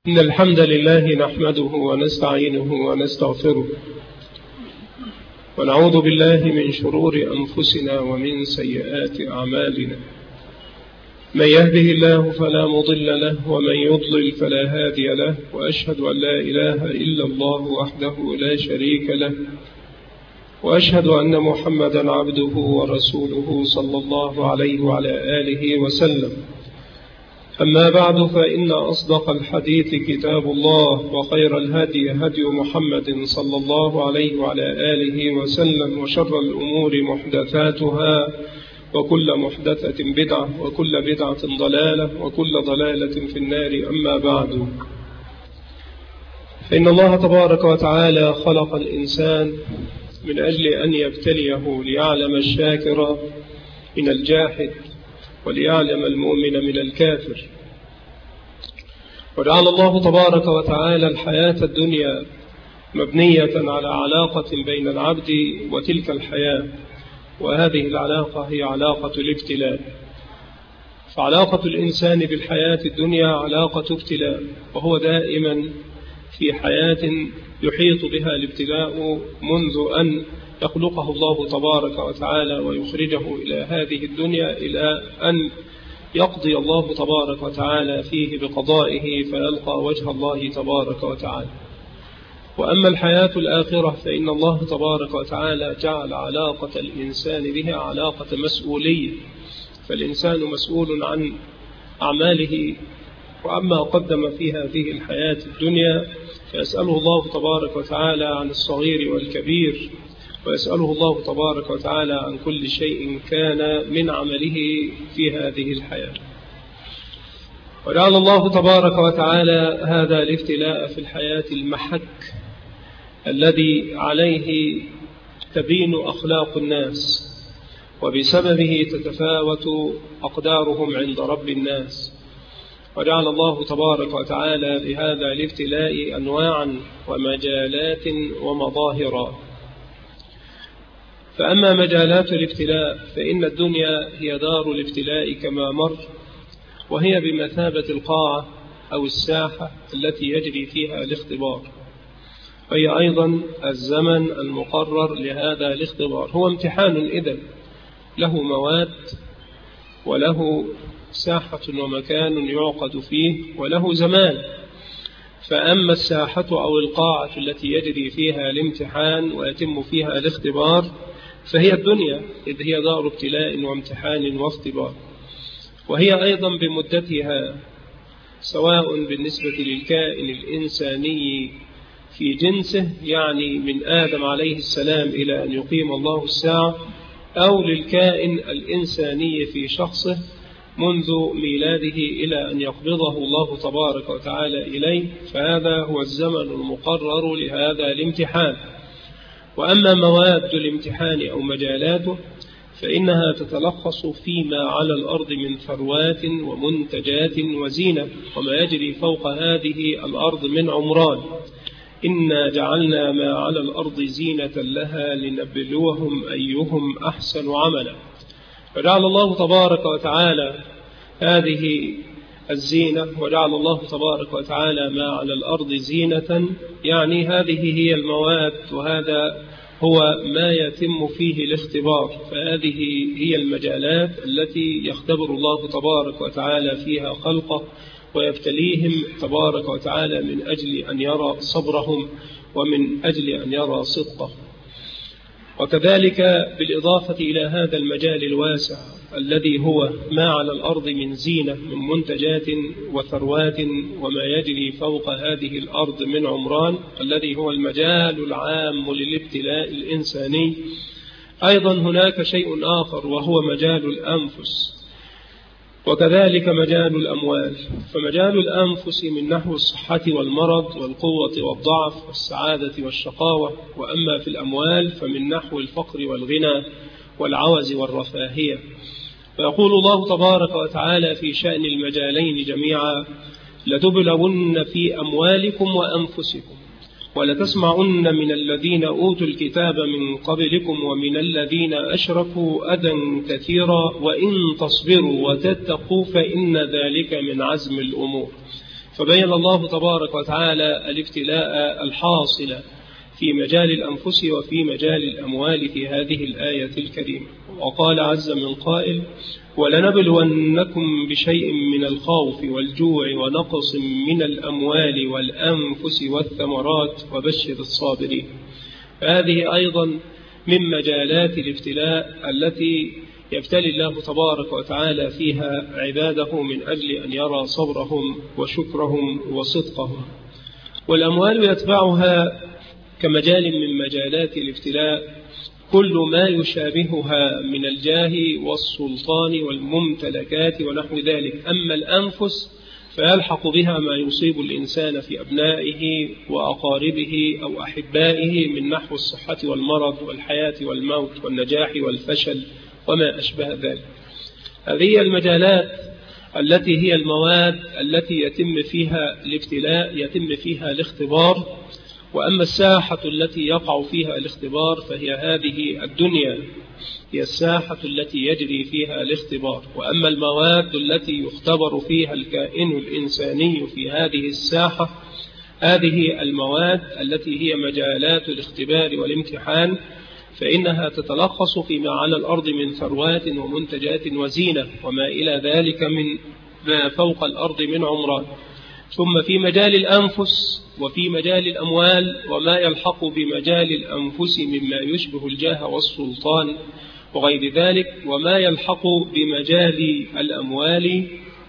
إن الحمد لله نحمده ونستعينه ونستغفره ونعوذ بالله من شرور أنفسنا ومن سيئات أعمالنا. من يهده الله فلا مضل له ومن يضلل فلا هادي له، وأشهد أن لا إله إلا الله وحده لا شريك له، وأشهد أن محمدا عبده ورسوله صلى الله عليه وعلى آله وسلم. أما بعد، فإن أصدق الحديث كتاب الله، وخير الهدي هدي محمد صلى الله عليه وعلى آله وسلم، وشر الأمور محدثاتها، وكل محدثة بدعة، وكل بدعة ضلالة، وكل ضلالة في النار. أما بعد، فإن الله تبارك وتعالى خلق الإنسان من أجل أن يبتليه ليعلم الشاكر من الجاحد وليعلم المؤمن من الكافر. وجعل الله تبارك وتعالى الحياة الدنيا مبنية على علاقة بين العبد وتلك الحياة، وهذه العلاقة هي علاقة الابتلاء. فعلاقة الإنسان بالحياة الدنيا علاقة ابتلاء، وهو دائما في حياة يحيط بها الابتلاء منذ أن يخلقه الله تبارك وتعالى ويخرجه إلى هذه الدنيا، إلى أن يقضي الله تبارك وتعالى فيه بقضائه فيلقى وجه الله تبارك وتعالى. وأما الحياة الآخرة فإن الله تبارك وتعالى جعل علاقة الإنسان بها علاقة مسؤولية، فالإنسان مسؤول عن أعماله وعما قدم في هذه الحياة الدنيا، فيسأله الله تبارك وتعالى عن الصغير والكبير، ويسأله الله تبارك وتعالى عن كل شيء كان من عمله في هذه الحياة. وجعل الله تبارك وتعالى هذا الابتلاء في الحياة المحك الذي عليه تبين أخلاق الناس، وبسببه تتفاوت أقدارهم عند رب الناس. وجعل الله تبارك وتعالى لهذا الابتلاء أنواعا ومجالات ومظاهر. فأما مجالات الابتلاء فإن الدنيا هي دار الابتلاء كما مر، وهي بمثابة القاعة أو الساحة التي يجري فيها الاختبار، وهي أيضا الزمن المقرر لهذا الاختبار. هو امتحان إذن له مواد وله ساحة ومكان يعقد فيه وله زمان. فأما الساحة أو القاعة التي يجري فيها الامتحان ويتم فيها الاختبار فهي الدنيا، إذ هي دار ابتلاء وامتحان واختبار، وهي أيضا بمدتها، سواء بالنسبة للكائن الإنساني في جنسه، يعني من آدم عليه السلام إلى أن يقيم الله الساعة، أو للكائن الإنساني في شخصه منذ ميلاده إلى أن يقبضه الله تبارك وتعالى إليه، فهذا هو الزمن المقرر لهذا الامتحان. وأما مواد الامتحان أو مجالاته فإنها تتلخص فيما على الأرض من ثروات ومنتجات وزينة، وما يجري فوق هذه الأرض من عمران. إنا جعلنا ما على الأرض زينة لها لنبلوهم أيهم أحسن عملا. فجعل الله تبارك وتعالى هذه الزينة، وجعل الله تبارك وتعالى ما على الأرض زينة، يعني هذه هي المواد، وهذا هو ما يتم فيه الاختبار. فهذه هي المجالات التي يختبر الله تبارك وتعالى فيها خلقه ويبتليهم تبارك وتعالى من أجل أن يرى صبرهم ومن أجل أن يرى صدقه. وكذلك بالإضافة إلى هذا المجال الواسع الذي هو ما على الأرض من زينة من منتجات وثروات وما يجري فوق هذه الأرض من عمران، الذي هو المجال العام للابتلاء الإنساني، أيضا هناك شيء آخر وهو مجال الأنفس، وكذلك مجال الأموال. فمجال الأنفس من نحو الصحة والمرض والقوة والضعف والسعادة والشقاوة، وأما في الأموال فمن نحو الفقر والغنى والعوز والرفاهية. فيقول الله تبارك وتعالى في شأن المجالين جميعا: لتبلون في أموالكم وأنفسكم ولتسمعن من الذين أوتوا الكتاب من قبلكم ومن الذين أشركوا أذى كثيرا وإن تصبروا وتتقوا فإن ذلك من عزم الأمور. فبين الله تبارك وتعالى الابتلاء الحاصل في مجال الأنفس وفي مجال الأموال في هذه الآية الكريمة. وقال عز من قائل: ولنبلونكم بشيء من الخوف والجوع ونقص من الأموال والأنفس والثمرات وبشر الصابرين. فهذه أيضا من مجالات الابتلاء التي يبتلي الله تبارك وتعالى فيها عباده من أجل أن يرى صبرهم وشكرهم وصدقهم. والأموال يتبعها كمجال من مجالات الابتلاء كل ما يشابهها من الجاه والسلطان والممتلكات ونحو ذلك. أما الأنفس فيلحق بها ما يصيب الإنسان في أبنائه وأقاربه أو أحبائه من نحو الصحة والمرض والحياة والموت والنجاح والفشل وما أشبه ذلك. هذه المجالات التي هي المواد التي يتم فيها الابتلاء، يتم فيها الاختبار. وأما الساحة التي يقع فيها الاختبار فهي هذه الدنيا، هي الساحة التي يجري فيها الاختبار. وأما المواد التي يختبر فيها الكائن الإنساني في هذه الساحة، هذه المواد التي هي مجالات الاختبار والامتحان، فإنها تتلخص فيما على الأرض من ثروات ومنتجات وزينة وما إلى ذلك من ما فوق الأرض من عمران. ثم في مجال الأنفس وفي مجال الأموال وما يلحق بمجال الأنفس مما يشبه الجاه والسلطان وغير ذلك، وما يلحق بمجال الأموال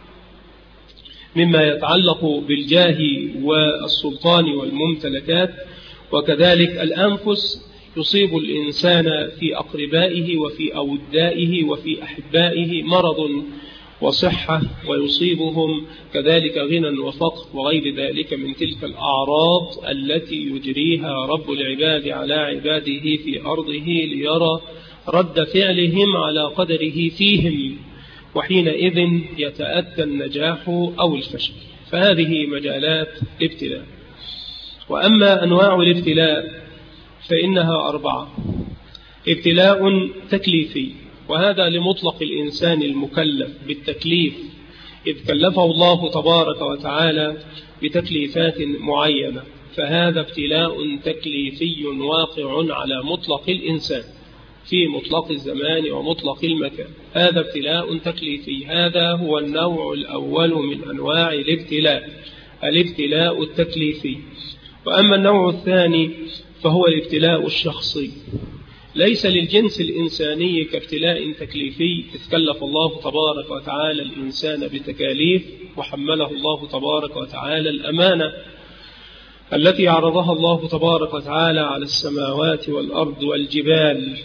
مما يتعلق بالجاه والسلطان والممتلكات. وكذلك الأنفس يصيب الإنسان في أقربائه وفي أودائه وفي أحبائه مرض وصحة، ويصيبهم كذلك غنى وفقر وغير ذلك من تلك الأعراض التي يجريها رب العباد على عباده في أرضه ليرى رد فعلهم على قدره فيهم، وحينئذ يتأتى النجاح أو الفشل. فهذه مجالات الابتلاء. وأما أنواع الابتلاء فإنها 4. ابتلاء تكليفي، وهذا لمطلق الإنسان المكلف بالتكليف، إذ كلفه الله تبارك وتعالى بتكليفات معينة، فهذا ابتلاء تكليفي واقع على مطلق الإنسان في مطلق الزمان ومطلق المكان. هذا ابتلاء تكليفي، هذا هو النوع الأول من أنواع الابتلاء، الابتلاء التكليفي. وأما النوع الثاني فهو الابتلاء الشخصي، ليس للجنس الإنساني كابتلاء تكليفي، إذ كلف الله تبارك وتعالى الإنسان بتكاليف وحمله الله تبارك وتعالى الأمانة التي عرضها الله تبارك وتعالى على السماوات والأرض والجبال،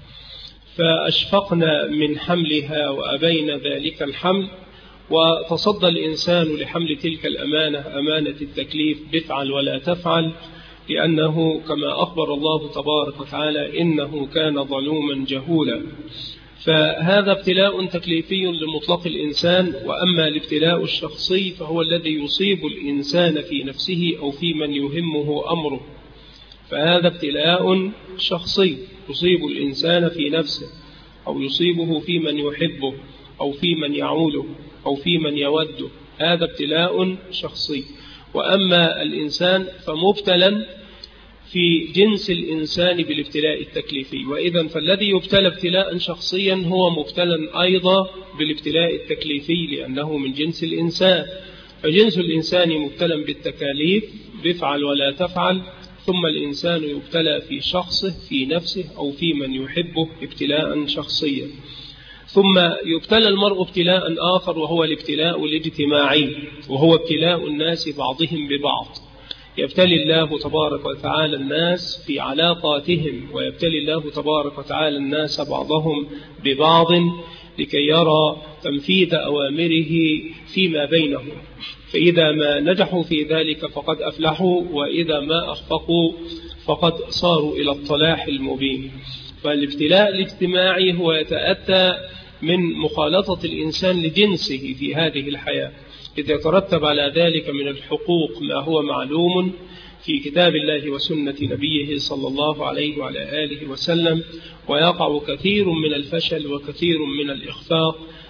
فأشفقنا من حملها وأبين ذلك الحمل، وتصدى الإنسان لحمل تلك الأمانة، أمانة التكليف، بفعل ولا تفعل، لأنه كما أخبر الله تبارك وتعالى إنه كان ظلوما جهولا. فهذا ابتلاء تكليفي لمطلق الإنسان. وأما الابتلاء الشخصي فهو الذي يصيب الإنسان في نفسه أو في من يهمه أمره، فهذا ابتلاء شخصي يصيب الإنسان في نفسه أو يصيبه في من يحبه أو في من يعوله أو في من يوده، هذا ابتلاء شخصي. وأما الإنسان فمبتلا في جنس الإنسان بالابتلاء التكليفي. وإذا فالذي يبتلى ابتلاء شخصيا هو مبتلا أيضا بالابتلاء التكليفي لأنه من جنس الإنسان. فجنس الإنسان مبتلا بالتكاليف، بفعل ولا تفعل، ثم الإنسان يبتلى في شخصه في نفسه أو في من يحبه ابتلاء شخصيا. ثم يبتلى المرء ابتلاء آخر وهو الابتلاء الاجتماعي، وهو ابتلاء الناس بعضهم ببعض. يبتلي الله تبارك وتعالى الناس في علاقاتهم، ويبتلي الله تبارك وتعالى الناس بعضهم ببعض لكي يرى تنفيذ أوامره فيما بينهم، فإذا ما نجحوا في ذلك فقد أفلحوا، وإذا ما أخفقوا فقد صاروا إلى الضلال المبين. فالابتلاء الاجتماعي هو يتأتى من مخالطة الإنسان لجنسه في هذه الحياة، إذ يترتب على ذلك من الحقوق ما هو معلوم في كتاب الله وسنة نبيه صلى الله عليه وعلى آله وسلم، ويقع كثير من الفشل وكثير من الإخفاق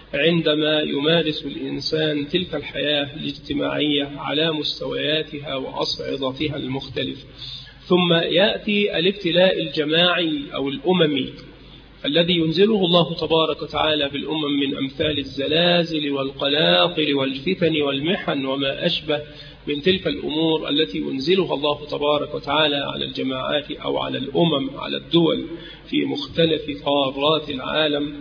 عندما يمارس الإنسان تلك الحياة الاجتماعية على مستوياتها وأصعدتها المختلفة. ثم يأتي الابتلاء الجماعي أو الأممي الذي ينزله الله تبارك وتعالى بالأمم من أمثال الزلازل والقلاقل والفتن والمحن وما أشبه من تلك الأمور التي ينزلها الله تبارك وتعالى على الجماعات أو على الأمم على الدول في مختلف قارات العالم.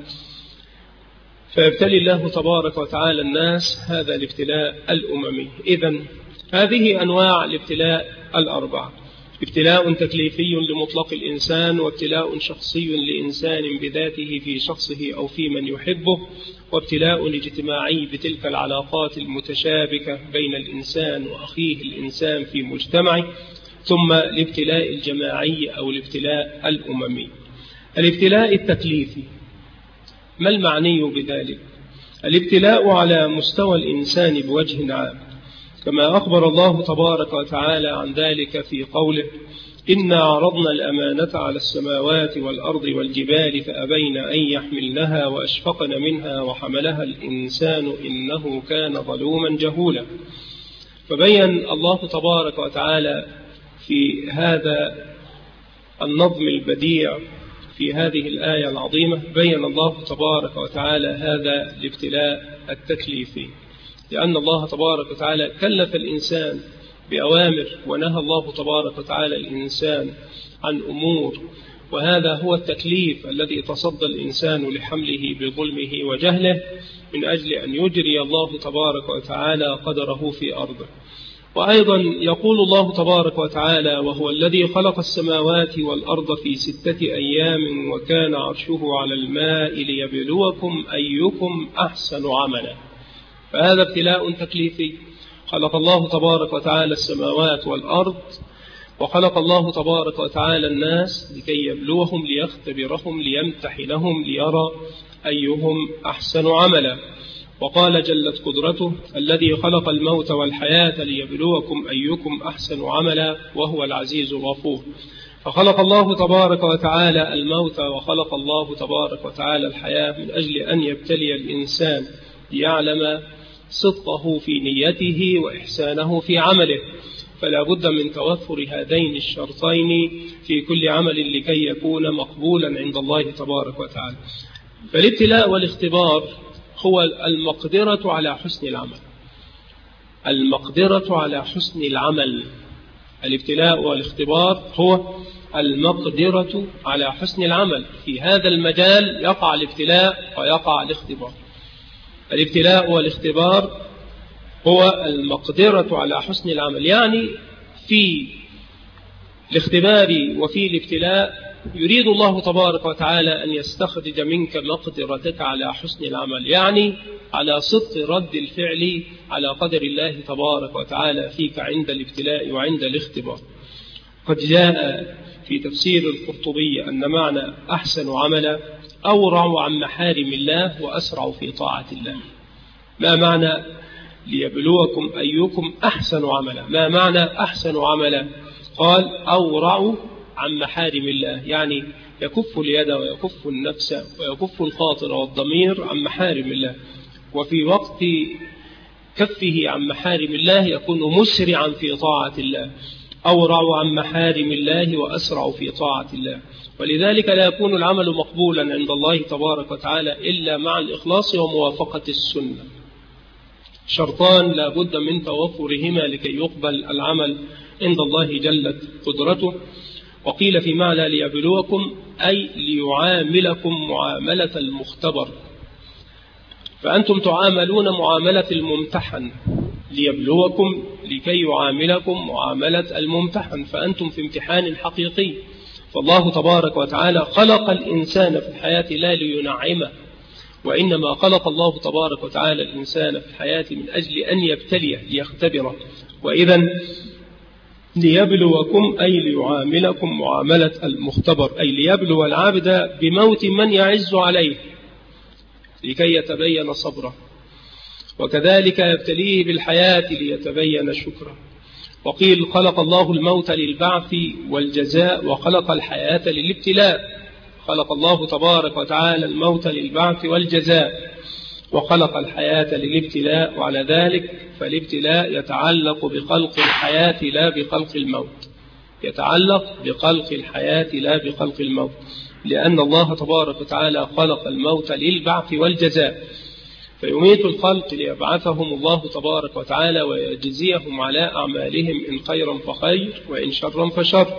فيبتلي الله تبارك وتعالى الناس هذا الابتلاء الأممي. إذن هذه أنواع الابتلاء الأربعة: ابتلاء تكليفي لمطلق الإنسان، وابتلاء شخصي لإنسان بذاته في شخصه أو في من يحبه، وابتلاء اجتماعي بتلك العلاقات المتشابكة بين الإنسان وأخيه الإنسان في مجتمعه، ثم الابتلاء الجماعي أو الابتلاء الأممي. الابتلاء التكليفي ما المعني بذلك؟ الابتلاء على مستوى الإنسان بوجه عام، كما أخبر الله تبارك وتعالى عن ذلك في قوله: إنا عرضنا الأمانة على السماوات والأرض والجبال فأبين أن يحملنها وأشفقن منها وحملها الإنسان إنه كان ظلوما جهولا. فبين الله تبارك وتعالى في هذا النظم البديع في هذه الآية العظيمة، بين الله تبارك وتعالى هذا الابتلاء التكليفي، لأن الله تبارك وتعالى كلف الإنسان بأوامر، ونهى الله تبارك وتعالى الإنسان عن أمور، وهذا هو التكليف الذي تصدى الإنسان لحمله بظلمه وجهله من أجل أن يجري الله تبارك وتعالى قدره في أرضه. وأيضا يقول الله تبارك وتعالى: وهو الذي خلق السماوات والأرض في 6 أيام وكان عرشه على الماء ليبلوكم أيكم أحسن عملا. فهذا ابتلاء تكليفي. خلق الله تبارك وتعالى السماوات والأرض، وخلق الله تبارك وتعالى الناس لكي يبلوهم ليختبرهم ليمتحنهم ليرى أيهم أحسن عملا. وقال جلت قدرته: الذي خلق الموت والحياة ليبلوكم أيكم أحسن عملا وهو العزيز الغفور. فخلق الله تبارك وتعالى الموت وخلق الله تبارك وتعالى الحياة من أجل أن يبتلي الإنسان ليعلم صدقه في نيته وإحسانه في عمله. فلا بد من توفر هذين الشرطين في كل عمل لكي يكون مقبولا عند الله تبارك وتعالى. فالابتلاء والاختبار هو المقدرة على حسن العمل. المقدرة على حسن العمل. الابتلاء والاختبار هو المقدرة على حسن العمل. في هذا المجال يقع الابتلاء ويقع الاختبار. الابتلاء والاختبار هو المقدرة على حسن العمل، يعني في الاختبار وفي الابتلاء يريد الله تبارك وتعالى أن يستخرج منك مقدرتك على حسن العمل، يعني على صدق رد الفعل على قدر الله تبارك وتعالى فيك عند الابتلاء وعند الاختبار. قد جاء في تفسير القرطبي أن معنى أحسن عملا أورع عن محارم الله وأسرع في طاعة الله. ما معنى ليبلوكم أيكم أحسن عملا؟ ما معنى أحسن عملا؟ قال أورع عن محارم الله، يعني يكف اليد ويكف النفس ويكف الخاطر والضمير عن محارم الله، وفي وقت كفه عن محارم الله يكون مسرعا في طاعة الله. أورع عن محارم الله وأسرع في طاعة الله. ولذلك لا يكون العمل مقبولا عند الله تبارك وتعالى إلا مع الإخلاص وموافقة السنة. شرطان لا بد من توفرهما لكي يقبل العمل عند الله جلت قدرته. وقيل في معنى ليبلوكم أي ليعاملكم معاملة المختبر، فأنتم تعاملون معاملة الممتحن، ليبلوكم لكي يعاملكم معاملة الممتحن، فأنتم في امتحان حقيقي. فالله تبارك وتعالى خلق الإنسان في الحياة لا لينعمه، وإنما خلق الله تبارك وتعالى الإنسان في الحياة من أجل أن يبتليه ليختبره. وإذا ليبلوكم أي ليعاملكم معاملة المختبر، أي ليبلو العبد بموت من يعز عليه لكي يتبين صبره، وكذلك يبتليه بالحياة ليتبين شكره. وقيل خلق الله الموت للبعث والجزاء وخلق الحياة للابتلاء. خلق الله تبارك وتعالى الموت للبعث والجزاء، وخلق الحياة للابتلاء، وعلى ذلك فالابتلاء يتعلق بخلق الحياة لا بخلق الموت، يتعلق بخلق الحياة لا بخلق الموت، لأن الله تبارك وتعالى خلق الموت للبعث والجزاء، فيميت الخلق ليبعثهم الله تبارك وتعالى ويجزيهم على أعمالهم إن خيرا فخير وإن شرا فشر.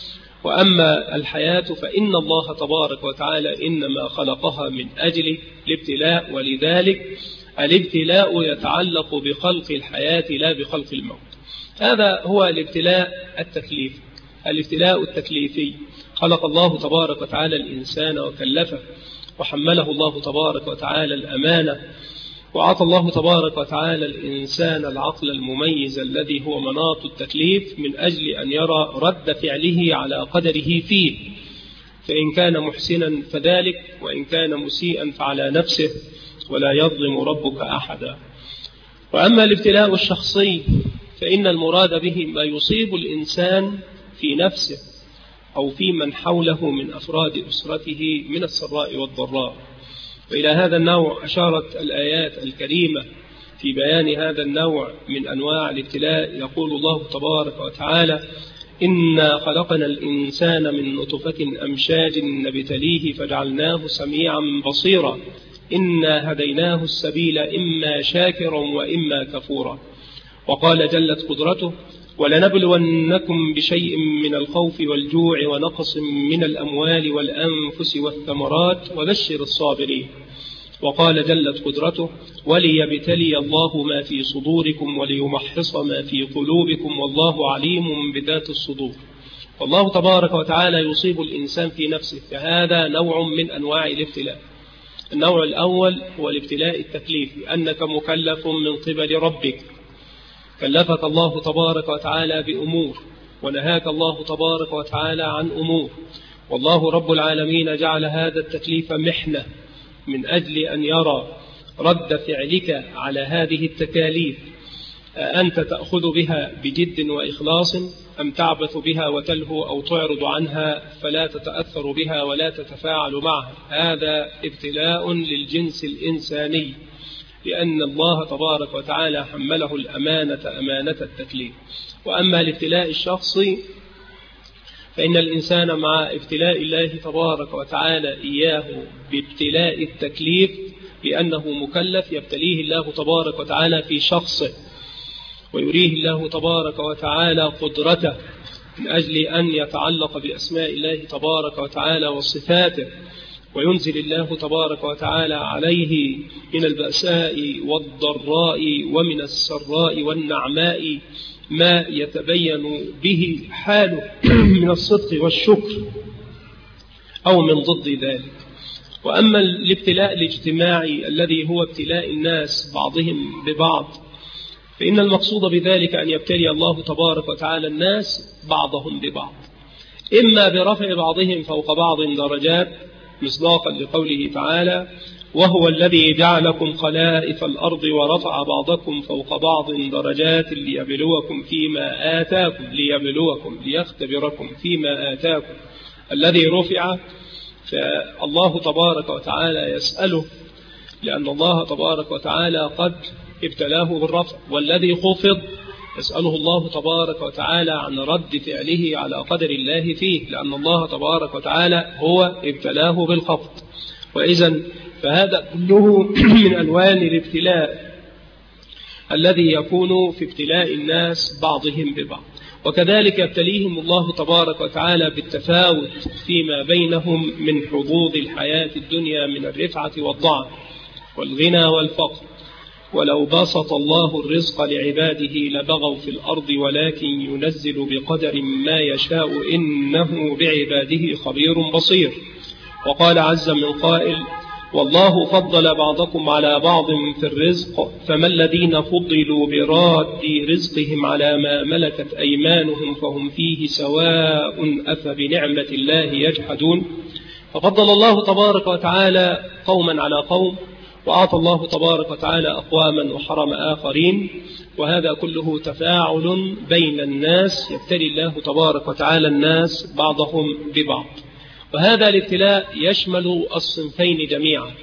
وأما الحياة فإن الله تبارك وتعالى إنما خلقها من أجل الابتلاء، ولذلك الابتلاء يتعلق بخلق الحياة لا بخلق الموت. هذا هو الابتلاء التكليفي. الابتلاء التكليفي خلق الله تبارك وتعالى الإنسان وكلفه، وحمله الله تبارك وتعالى الأمانة، وأعطى الله تبارك وتعالى الإنسان العقل المميز الذي هو مناط التكليف من أجل أن يرى رد فعله على قدره فيه، فإن كان محسنا فذلك، وإن كان مسيئا فعلى نفسه، ولا يظلم ربك أحدا. وأما الابتلاء الشخصي فإن المراد به ما يصيب الإنسان في نفسه أو في من حوله من أفراد أسرته من السراء والضراء. وإلى هذا النوع أشارت الآيات الكريمة في بيان هذا النوع من أنواع الابتلاء. يقول الله تبارك وتعالى: إنا خلقنا الإنسان من نطفة أمشاج نبتليه فجعلناه سميعا بصيرا إنا هديناه السبيل إما شاكرا وإما كفورا. وقال جلت قدرته: ولنبلونكم بشيء من الخوف والجوع ونقص من الأموال والأنفس والثمرات وبشر الصابرين. وقال جلت قدرته: وليبتلي الله ما في صدوركم وليمحص ما في قلوبكم والله عليم بذات الصدور. والله تبارك وتعالى يصيب الإنسان في نفسه، فهذا نوع من أنواع الابتلاء. النوع الأول هو الابتلاء التكليفي، أنك مكلف من قبل ربك، كلفك الله تبارك وتعالى بأمور ونهاك الله تبارك وتعالى عن أمور، والله رب العالمين جعل هذا التكليف محنة من أجل أن يرى رد فعلك على هذه التكاليف، أنت تأخذ بها بجد وإخلاص أم تعبث بها وتلهو أو تعرض عنها فلا تتأثر بها ولا تتفاعل معها. هذا ابتلاء للجنس الإنساني، لأن الله تبارك وتعالى حمله الأمانة أمانة التكليف. وأما الابتلاء الشخصي فإن الإنسان مع ابتلاء الله تبارك وتعالى إياه بابتلاء التكليف، لأنه مكلف يبتليه الله تبارك وتعالى في شخصه، ويريه الله تبارك وتعالى قدرته من أجل أن يتعلق بأسماء الله تبارك وتعالى وصفاته، وينزل الله تبارك وتعالى عليه من البأساء والضراء ومن السراء والنعماء ما يتبين به حاله من الصدق والشكر أو من ضد ذلك. وأما الابتلاء الاجتماعي الذي هو ابتلاء الناس بعضهم ببعض، فإن المقصود بذلك أن يبتلي الله تبارك وتعالى الناس بعضهم ببعض، إما برفع بعضهم فوق بعض درجات، مصداقا لقوله تعالى: وهو الذي جعلكم خلائف الأرض ورفع بعضكم فوق بعض درجات ليبلوكم فيما آتاكم، ليبلوكم ليختبركم فيما آتاكم. الذي رفع فالله تبارك وتعالى يسأله، لأن الله تبارك وتعالى قد ابتلاه بالرفع، والذي خفض يسأله الله تبارك وتعالى عن رد فعله على قدر الله فيه، لأن الله تبارك وتعالى هو ابتلاه بالخفض. وإذن فهذا كله من ألوان الابتلاء الذي يكون في ابتلاء الناس بعضهم ببعض. وكذلك يبتليهم الله تبارك وتعالى بالتفاوت فيما بينهم من حظوظ الحياة الدنيا من الرفعة والضعف والغنى والفقر. ولو بسط الله الرزق لعباده لبغوا في الأرض ولكن ينزل بقدر ما يشاء إنه بعباده خبير بصير. وقال عز من قائل: والله فضل بعضكم على بعض في الرزق فما الذين فضلوا براد رزقهم على ما ملكت أيمانهم فهم فيه سواء أفبنعمة الله يجحدون. ففضل الله تبارك وتعالى قوما على قوم، وأعطى الله تبارك وتعالى أقواما وحرم آخرين، وهذا كله تفاعل بين الناس، يبتلي الله تبارك وتعالى الناس بعضهم ببعض. وهذا الابتلاء يشمل الصنفين جميعا،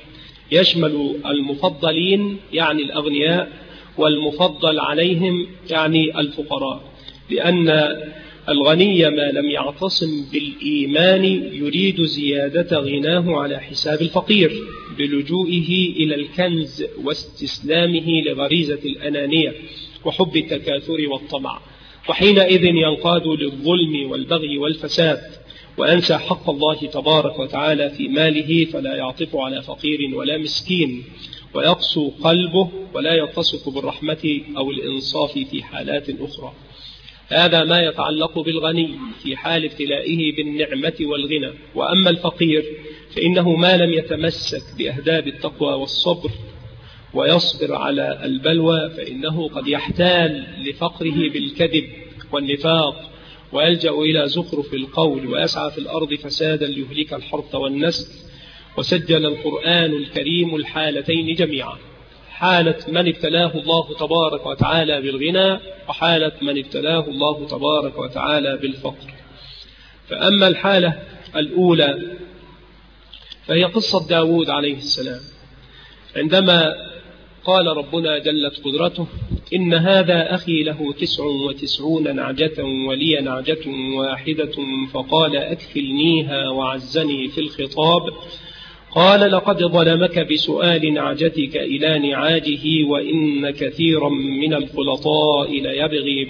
يشمل المفضلين يعني الأغنياء، والمفضل عليهم يعني الفقراء، لأن الغني ما لم يعتصم بالإيمان يريد زيادة غناه على حساب الفقير بلجوئه إلى الكنز واستسلامه لغريزة الأنانية وحب التكاثر والطمع، وحينئذ ينقاد للظلم والبغي والفساد، وأنسى حق الله تبارك وتعالى في ماله، فلا يعطف على فقير ولا مسكين، ويقسو قلبه ولا يتصف بالرحمة أو الإنصاف في حالات أخرى. هذا ما يتعلق بالغني في حال ابتلائه بالنعمة والغنى. وأما الفقير فإنه ما لم يتمسك بأهداب التقوى والصبر ويصبر على البلوى فإنه قد يحتال لفقره بالكذب والنفاق، ويلجأ إلى زخرف القول، ويسعى في الأرض فسادا ليهلك الحرث والنسل. وسجل القرآن الكريم الحالتين جميعا، حالة من ابتلاه الله تبارك وتعالى بالغنى، وحالة من ابتلاه الله تبارك وتعالى بالفقر. فأما الحالة الأولى فهي قصة داود عليه السلام، عندما قال ربنا جلت قدرته: إن هذا أخي له 99 نعجة ولي نعجة واحدة فقال أكفلنيها وعزني في الخطاب. قال: لقد ظلمك بسؤال نعجتك إلى نعاجه وإن كثيرا من الخلطاء ليبغي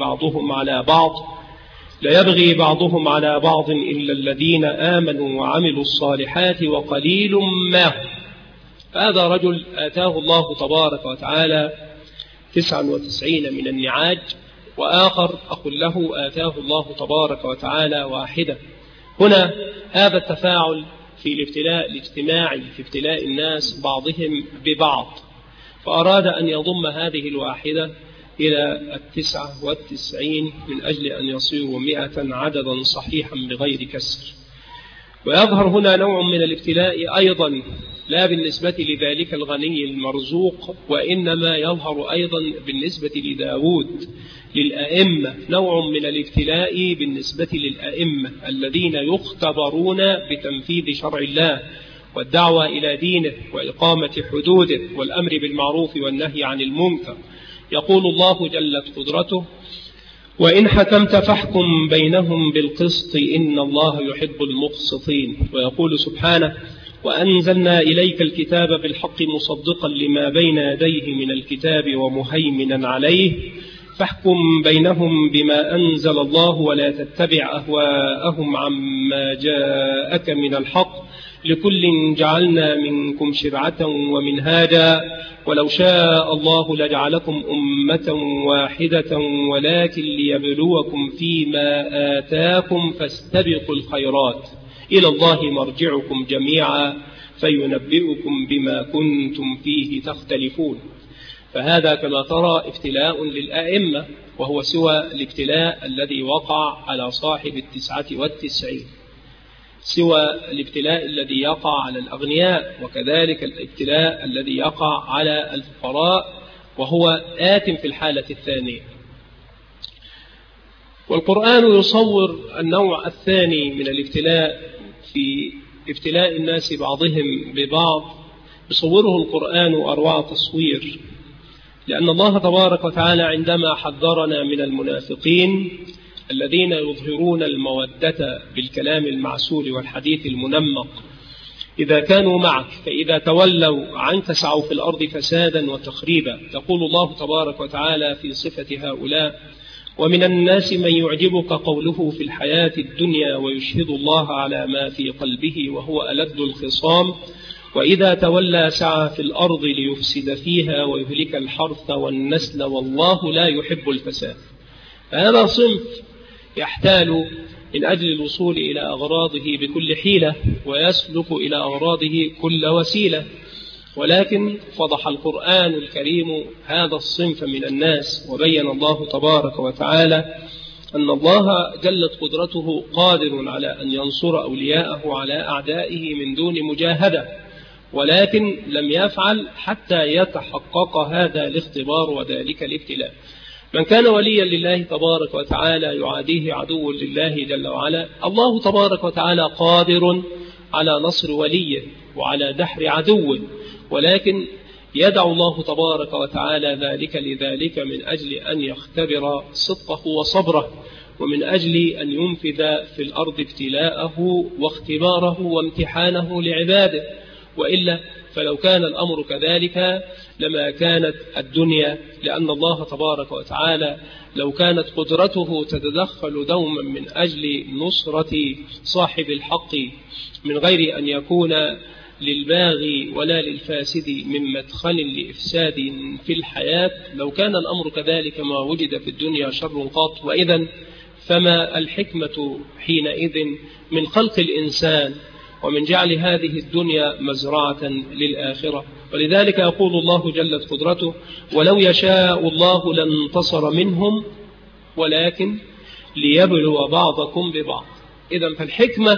بعضهم على بعض إلا الذين آمنوا وعملوا الصالحات وقليل ما هم. هذا رجل آتاه الله تبارك وتعالى 99 من النعاج، وآخر أخ له آتاه الله تبارك وتعالى واحدة. هنا هذا التفاعل في الابتلاء الاجتماعي، في ابتلاء الناس بعضهم ببعض، فأراد أن يضم هذه الواحدة إلى 99 من أجل أن يصيروا 100 عددا صحيحا بغير كسر. ويظهر هنا نوع من الابتلاء أيضا لا بالنسبة لذلك الغني المرزوق، وإنما يظهر أيضا بالنسبة لداود للأئمة، نوع من الابتلاء بالنسبة للأئمة الذين يختبرون بتنفيذ شرع الله والدعوة إلى دينه وإقامة حدوده والأمر بالمعروف والنهي عن المنكر. يقول الله جلت قدرته: وإن حكمت فاحكم بينهم بالقسط إن الله يحب المقسطين. ويقول سبحانه: وأنزلنا إليك الكتاب بالحق مصدقا لما بين يديه من الكتاب ومهيمنا عليه فاحكم بينهم بما أنزل الله ولا تتبع أهواءهم عما جاءك من الحق لكل جعلنا منكم شرعة ومنهاجا ولو شاء الله لجعلكم أمة واحدة ولكن ليبلوكم فيما آتاكم فاستبقوا الخيرات إلى الله مرجعكم جميعا فينبئكم بما كنتم فيه تختلفون. فهذا كما ترى ابتلاء للأئمة، وهو سوى الابتلاء الذي وقع على صاحب 99، سوى الابتلاء الذي يقع على الأغنياء، وكذلك الابتلاء الذي يقع على الفقراء، وهو آت في الحالة الثانية. والقرآن يصور النوع الثاني من الابتلاء في ابتلاء الناس بعضهم ببعض، يصوره القرآن أروع تصوير، لأن الله تبارك وتعالى عندما حذرنا من المنافقين الذين يظهرون المودة بالكلام المعسول والحديث المنمق إذا كانوا معك، فإذا تولوا عنك سعوا في الأرض فسادا وتخريبا. يقول الله تبارك وتعالى في صفة هؤلاء: ومن الناس من يعجبك قوله في الحياة الدنيا ويشهد الله على ما في قلبه وهو ألد الخصام وإذا تولى سعى في الأرض ليفسد فيها ويهلك الحرث والنسل والله لا يحب الفساد. فهذا صنف يحتال من أجل الوصول إلى أغراضه بكل حيلة ويسلك إلى أغراضه كل وسيلة، ولكن فضح القرآن الكريم هذا الصنف من الناس، وبين الله تبارك وتعالى أن الله جلت قدرته قادر على أن ينصر أولياءه على أعدائه من دون مجاهدة، ولكن لم يفعل حتى يتحقق هذا الاختبار وذلك الابتلاء. من كان وليا لله تبارك وتعالى يعاديه عدو لله جل وعلا، الله تبارك وتعالى قادر على نصر وليه وعلى دحر عدوه، ولكن يدعو الله تبارك وتعالى ذلك لذلك من أجل أن يختبر صدقه وصبره، ومن أجل أن ينفذ في الأرض ابتلاءه واختباره وامتحانه لعباده. وإلا فلو كان الأمر كذلك لما كانت الدنيا، لأن الله تبارك وتعالى لو كانت قدرته تتدخل دوما من أجل نصرة صاحب الحق من غير أن يكون للباغي ولا للفاسد من مدخل لإفساد في الحياة، لو كان الأمر كذلك ما وجد في الدنيا شر قط. وإذا فما الحكمة حينئذ من خلق الإنسان ومن جعل هذه الدنيا مزرعة للآخرة؟ ولذلك يقول الله جلت قدرته: ولو يشاء الله لانتصر منهم ولكن ليبلو بعضكم ببعض. إذن فالحكمة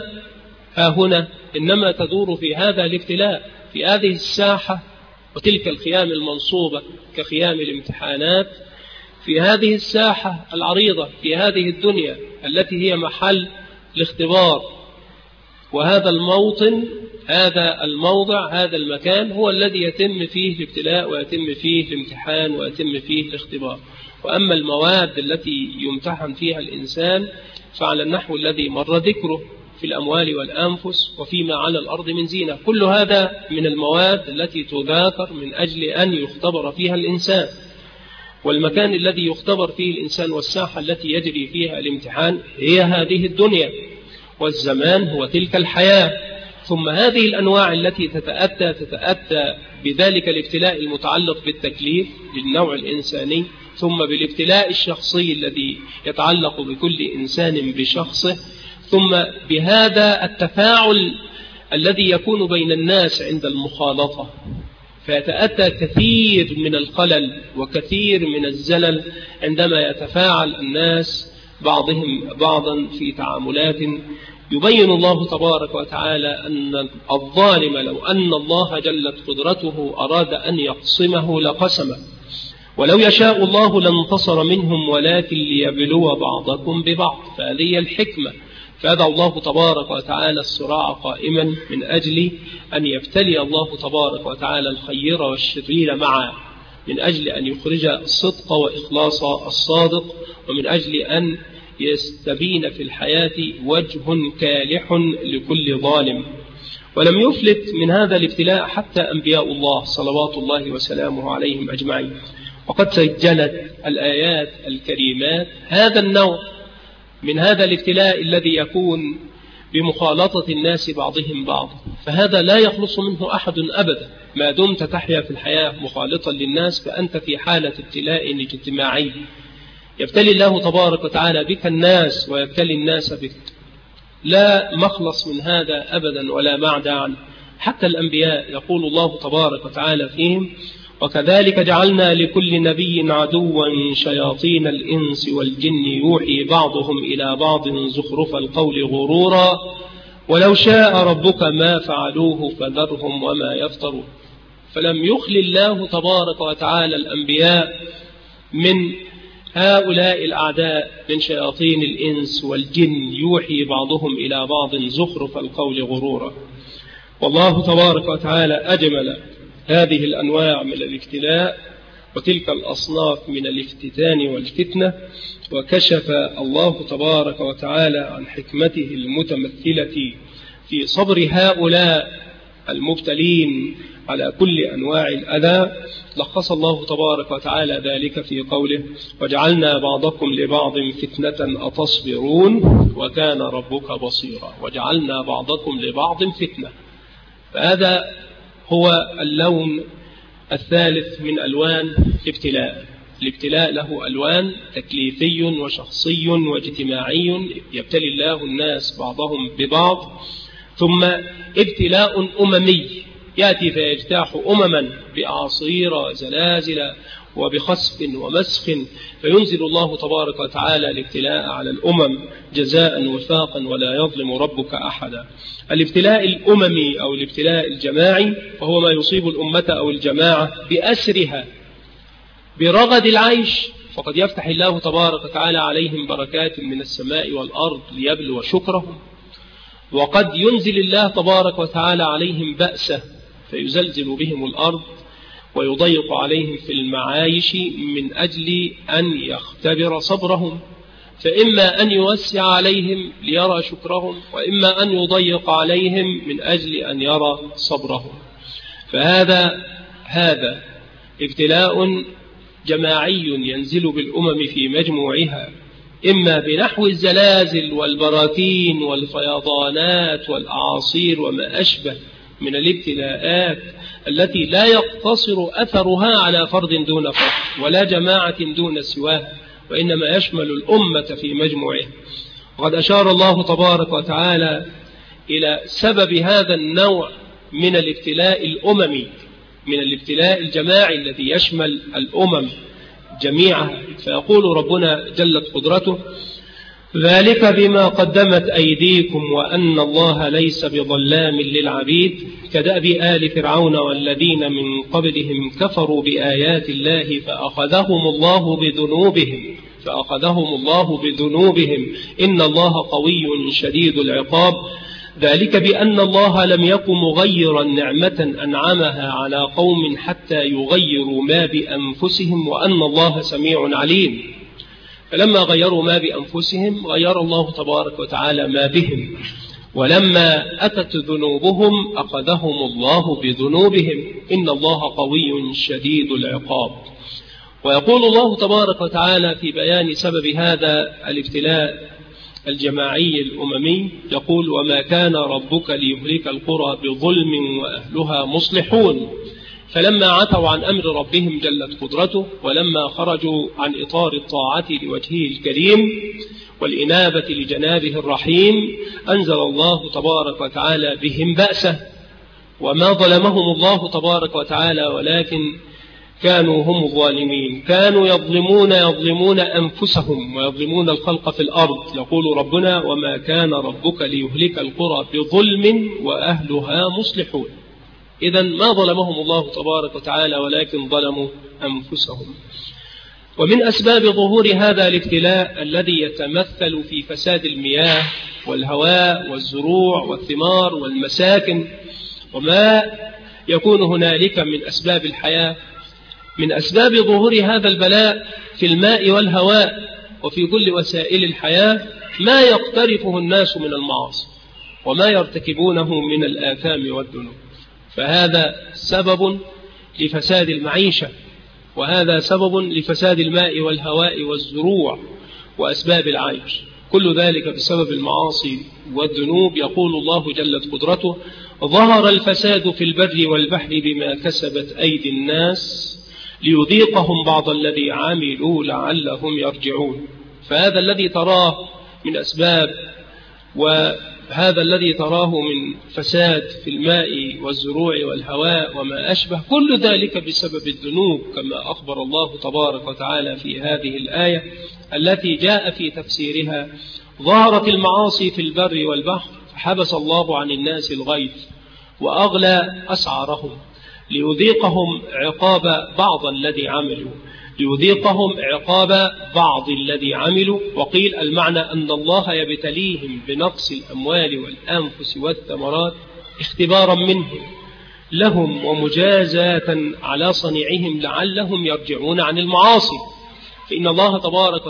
هنا إنما تدور في هذا الابتلاء، في هذه الساحة وتلك الخيام المنصوبة كخيام الامتحانات، في هذه الساحة العريضة في هذه الدنيا التي هي محل الاختبار. وهذا الموطن، هذا الموضع، هذا المكان هو الذي يتم فيه الابتلاء ويتم فيه الامتحان ويتم فيه الاختبار. وأما المواد التي يمتحن فيها الإنسان فعلى النحو الذي مر ذكره في الأموال والأنفس وفيما على الأرض من زينة، كل هذا من المواد التي تذاكر من أجل أن يختبر فيها الإنسان. والمكان الذي يختبر فيه الإنسان والساحة التي يجري فيها الامتحان هي هذه الدنيا، والزمان هو تلك الحياة. ثم هذه الأنواع التي تتأتى بذلك الابتلاء المتعلق بالتكليف للنوع الإنساني، ثم بالابتلاء الشخصي الذي يتعلق بكل إنسان بشخصه، ثم بهذا التفاعل الذي يكون بين الناس عند المخالطة، فيتأتى كثير من الخلل وكثير من الزلل عندما يتفاعل الناس بعضهم بعضا في تعاملات. يبين الله تبارك وتعالى أن الظالم لو أن الله جلت قدرته أراد أن يقسمه لقسمه، ولو يشاء الله لانتصر منهم ولكن ليبلو بعضكم ببعض. فهذه الحكمة، فهذا الله تبارك وتعالى الصراع قائما من أجل أن يبتلي الله تبارك وتعالى الخير والشرير معا، من أجل أن يخرج الصدق وإخلاص الصادق، ومن أجل أن يستبين في الحياة وجه كالح لكل ظالم. ولم يفلت من هذا الابتلاء حتى أنبياء الله صلوات الله وسلامه عليهم أجمعين، وقد سجلت الآيات الكريمات هذا النوع من هذا الابتلاء الذي يكون بمخالطة الناس بعضهم بعض. فهذا لا يخلص منه أحد أبدا، ما دمت تحيا في الحياة مخالطا للناس فأنت في حالة ابتلاء اجتماعي. يبتلي الله تبارك وتعالى بك الناس ويبتلي الناس بك، لا مخلص من هذا أبدا ولا معدى عنه. حتى الأنبياء يقول الله تبارك وتعالى فيهم: وكذلك جعلنا لكل نبي عدوا شياطين الإنس والجن يوحي بعضهم إلى بعض زخرف القول غرورا ولو شاء ربك ما فعلوه فذرهم وما يفترون. فلم يخل الله تبارك وتعالى الأنبياء من هؤلاء الأعداء من شياطين الإنس والجن يوحي بعضهم إلى بعض زخرف القول غرورا. والله تبارك وتعالى أجمل هذه الأنواع من الابتلاء وتلك الأصناف من الافتتان والفتنة، وكشف الله تبارك وتعالى عن حكمته المتمثلة في صبر هؤلاء المبتلين على كل أنواع الأذى. لخص الله تبارك وتعالى ذلك في قوله: وجعلنا بعضكم لبعض فتنة أتصبرون وكان ربك بصيرا. وجعلنا بعضكم لبعض فتنة، فهذا هو اللون الثالث من ألوان الابتلاء. الابتلاء له ألوان: تكليفي وشخصي واجتماعي، يبتلي الله الناس بعضهم ببعض. ثم ابتلاء أممي، يأتي فيجتاح أمما بأعاصير وزلازل وبخسف ومسخ، فينزل الله تبارك وتعالى الابتلاء على الأمم جزاء وفاقا ولا يظلم ربك أحدا. الابتلاء الأممي أو الابتلاء الجماعي فهو ما يصيب الأمة أو الجماعة بأسرها برغد العيش، فقد يفتح الله تبارك وتعالى عليهم بركات من السماء والأرض ليبلو شكرهم، وقد ينزل الله تبارك وتعالى عليهم بأسه فيزلزل بهم الأرض ويضيق عليهم في المعايش من أجل أن يختبر صبرهم، فإما أن يوسع عليهم ليرى شكرهم، وإما أن يضيق عليهم من أجل أن يرى صبرهم. فهذا ابتلاء جماعي ينزل بالأمم في مجموعها، إما بنحو الزلازل والبراكين والفيضانات والأعاصير وما أشبه من الابتلاءات التي لا يقتصر أثرها على فرد دون فرد ولا جماعة دون سواها، وإنما يشمل الأمة في مجموعها. وقد أشار الله تبارك وتعالى إلى سبب هذا النوع من الابتلاء الأممي، من الابتلاء الجماعي الذي يشمل الأمم جميعها. فيقول ربنا جلت قدرته: ذلك بما قدمت أيديكم وأن الله ليس بظلام للعبيد، كدأب آل فرعون والذين من قبلهم كفروا بآيات الله فأخذهم الله بذنوبهم إن الله قوي شديد العقاب. ذلك بأن الله لم يكن مغيرا نعمة أنعمها على قوم حتى يغيروا ما بأنفسهم وأن الله سميع عليم. فلما غيروا ما بأنفسهم غير الله تبارك وتعالى ما بهم، ولما أتت ذنوبهم أخذهم الله بذنوبهم إن الله قوي شديد العقاب. ويقول الله تبارك وتعالى في بيان سبب هذا الابتلاء الجماعي الأممي، يقول: وما كان ربك ليهلك القرى بظلم وأهلها مصلحون. فلما عتوا عن أمر ربهم جلت قدرته، ولما خرجوا عن إطار الطاعة لوجهه الكريم والإنابة لجنابه الرحيم أنزل الله تبارك وتعالى بهم بأسه. وما ظلمهم الله تبارك وتعالى ولكن كانوا هم الظالمين، كانوا يظلمون أنفسهم ويظلمون الخلق في الأرض. يقول ربنا: وما كان ربك ليهلك القرى بظلم وأهلها مصلحون. إذن ما ظلمهم الله تبارك وتعالى ولكن ظلموا أنفسهم. ومن أسباب ظهور هذا الابتلاء الذي يتمثل في فساد المياه والهواء والزروع والثمار والمساكن وما يكون هنالك من أسباب الحياة، من أسباب ظهور هذا البلاء في الماء والهواء وفي كل وسائل الحياة ما يقترفه الناس من المعاصي وما يرتكبونه من الآثام والذنوب. فهذا سبب لفساد المعيشة، وهذا سبب لفساد الماء والهواء والزروع وأسباب العيش، كل ذلك بسبب المعاصي والذنوب. يقول الله جلت قدرته: ظهر الفساد في البر والبحر بما كسبت أيدي الناس ليذيقهم بعض الذي عملوا لعلهم يرجعون. فهذا الذي تراه من أسباب وهذا الذي تراه من فساد في الماء والزروع والهواء وما أشبه، كل ذلك بسبب الذنوب، كما أخبر الله تبارك وتعالى في هذه الآية التي جاء في تفسيرها: ظهرت المعاصي في البر والبحر فحبس الله عن الناس الغيث وأغلى أسعارهم ليذيقهم عقاب بعض الذي عملوا. وقيل المعنى أن الله يبتليهم بنقص الأموال والأنفس والثمرات اختبارا منه لهم ومجازاة على صنيعهم لعلهم يرجعون عن المعاصي. فإن الله تبارك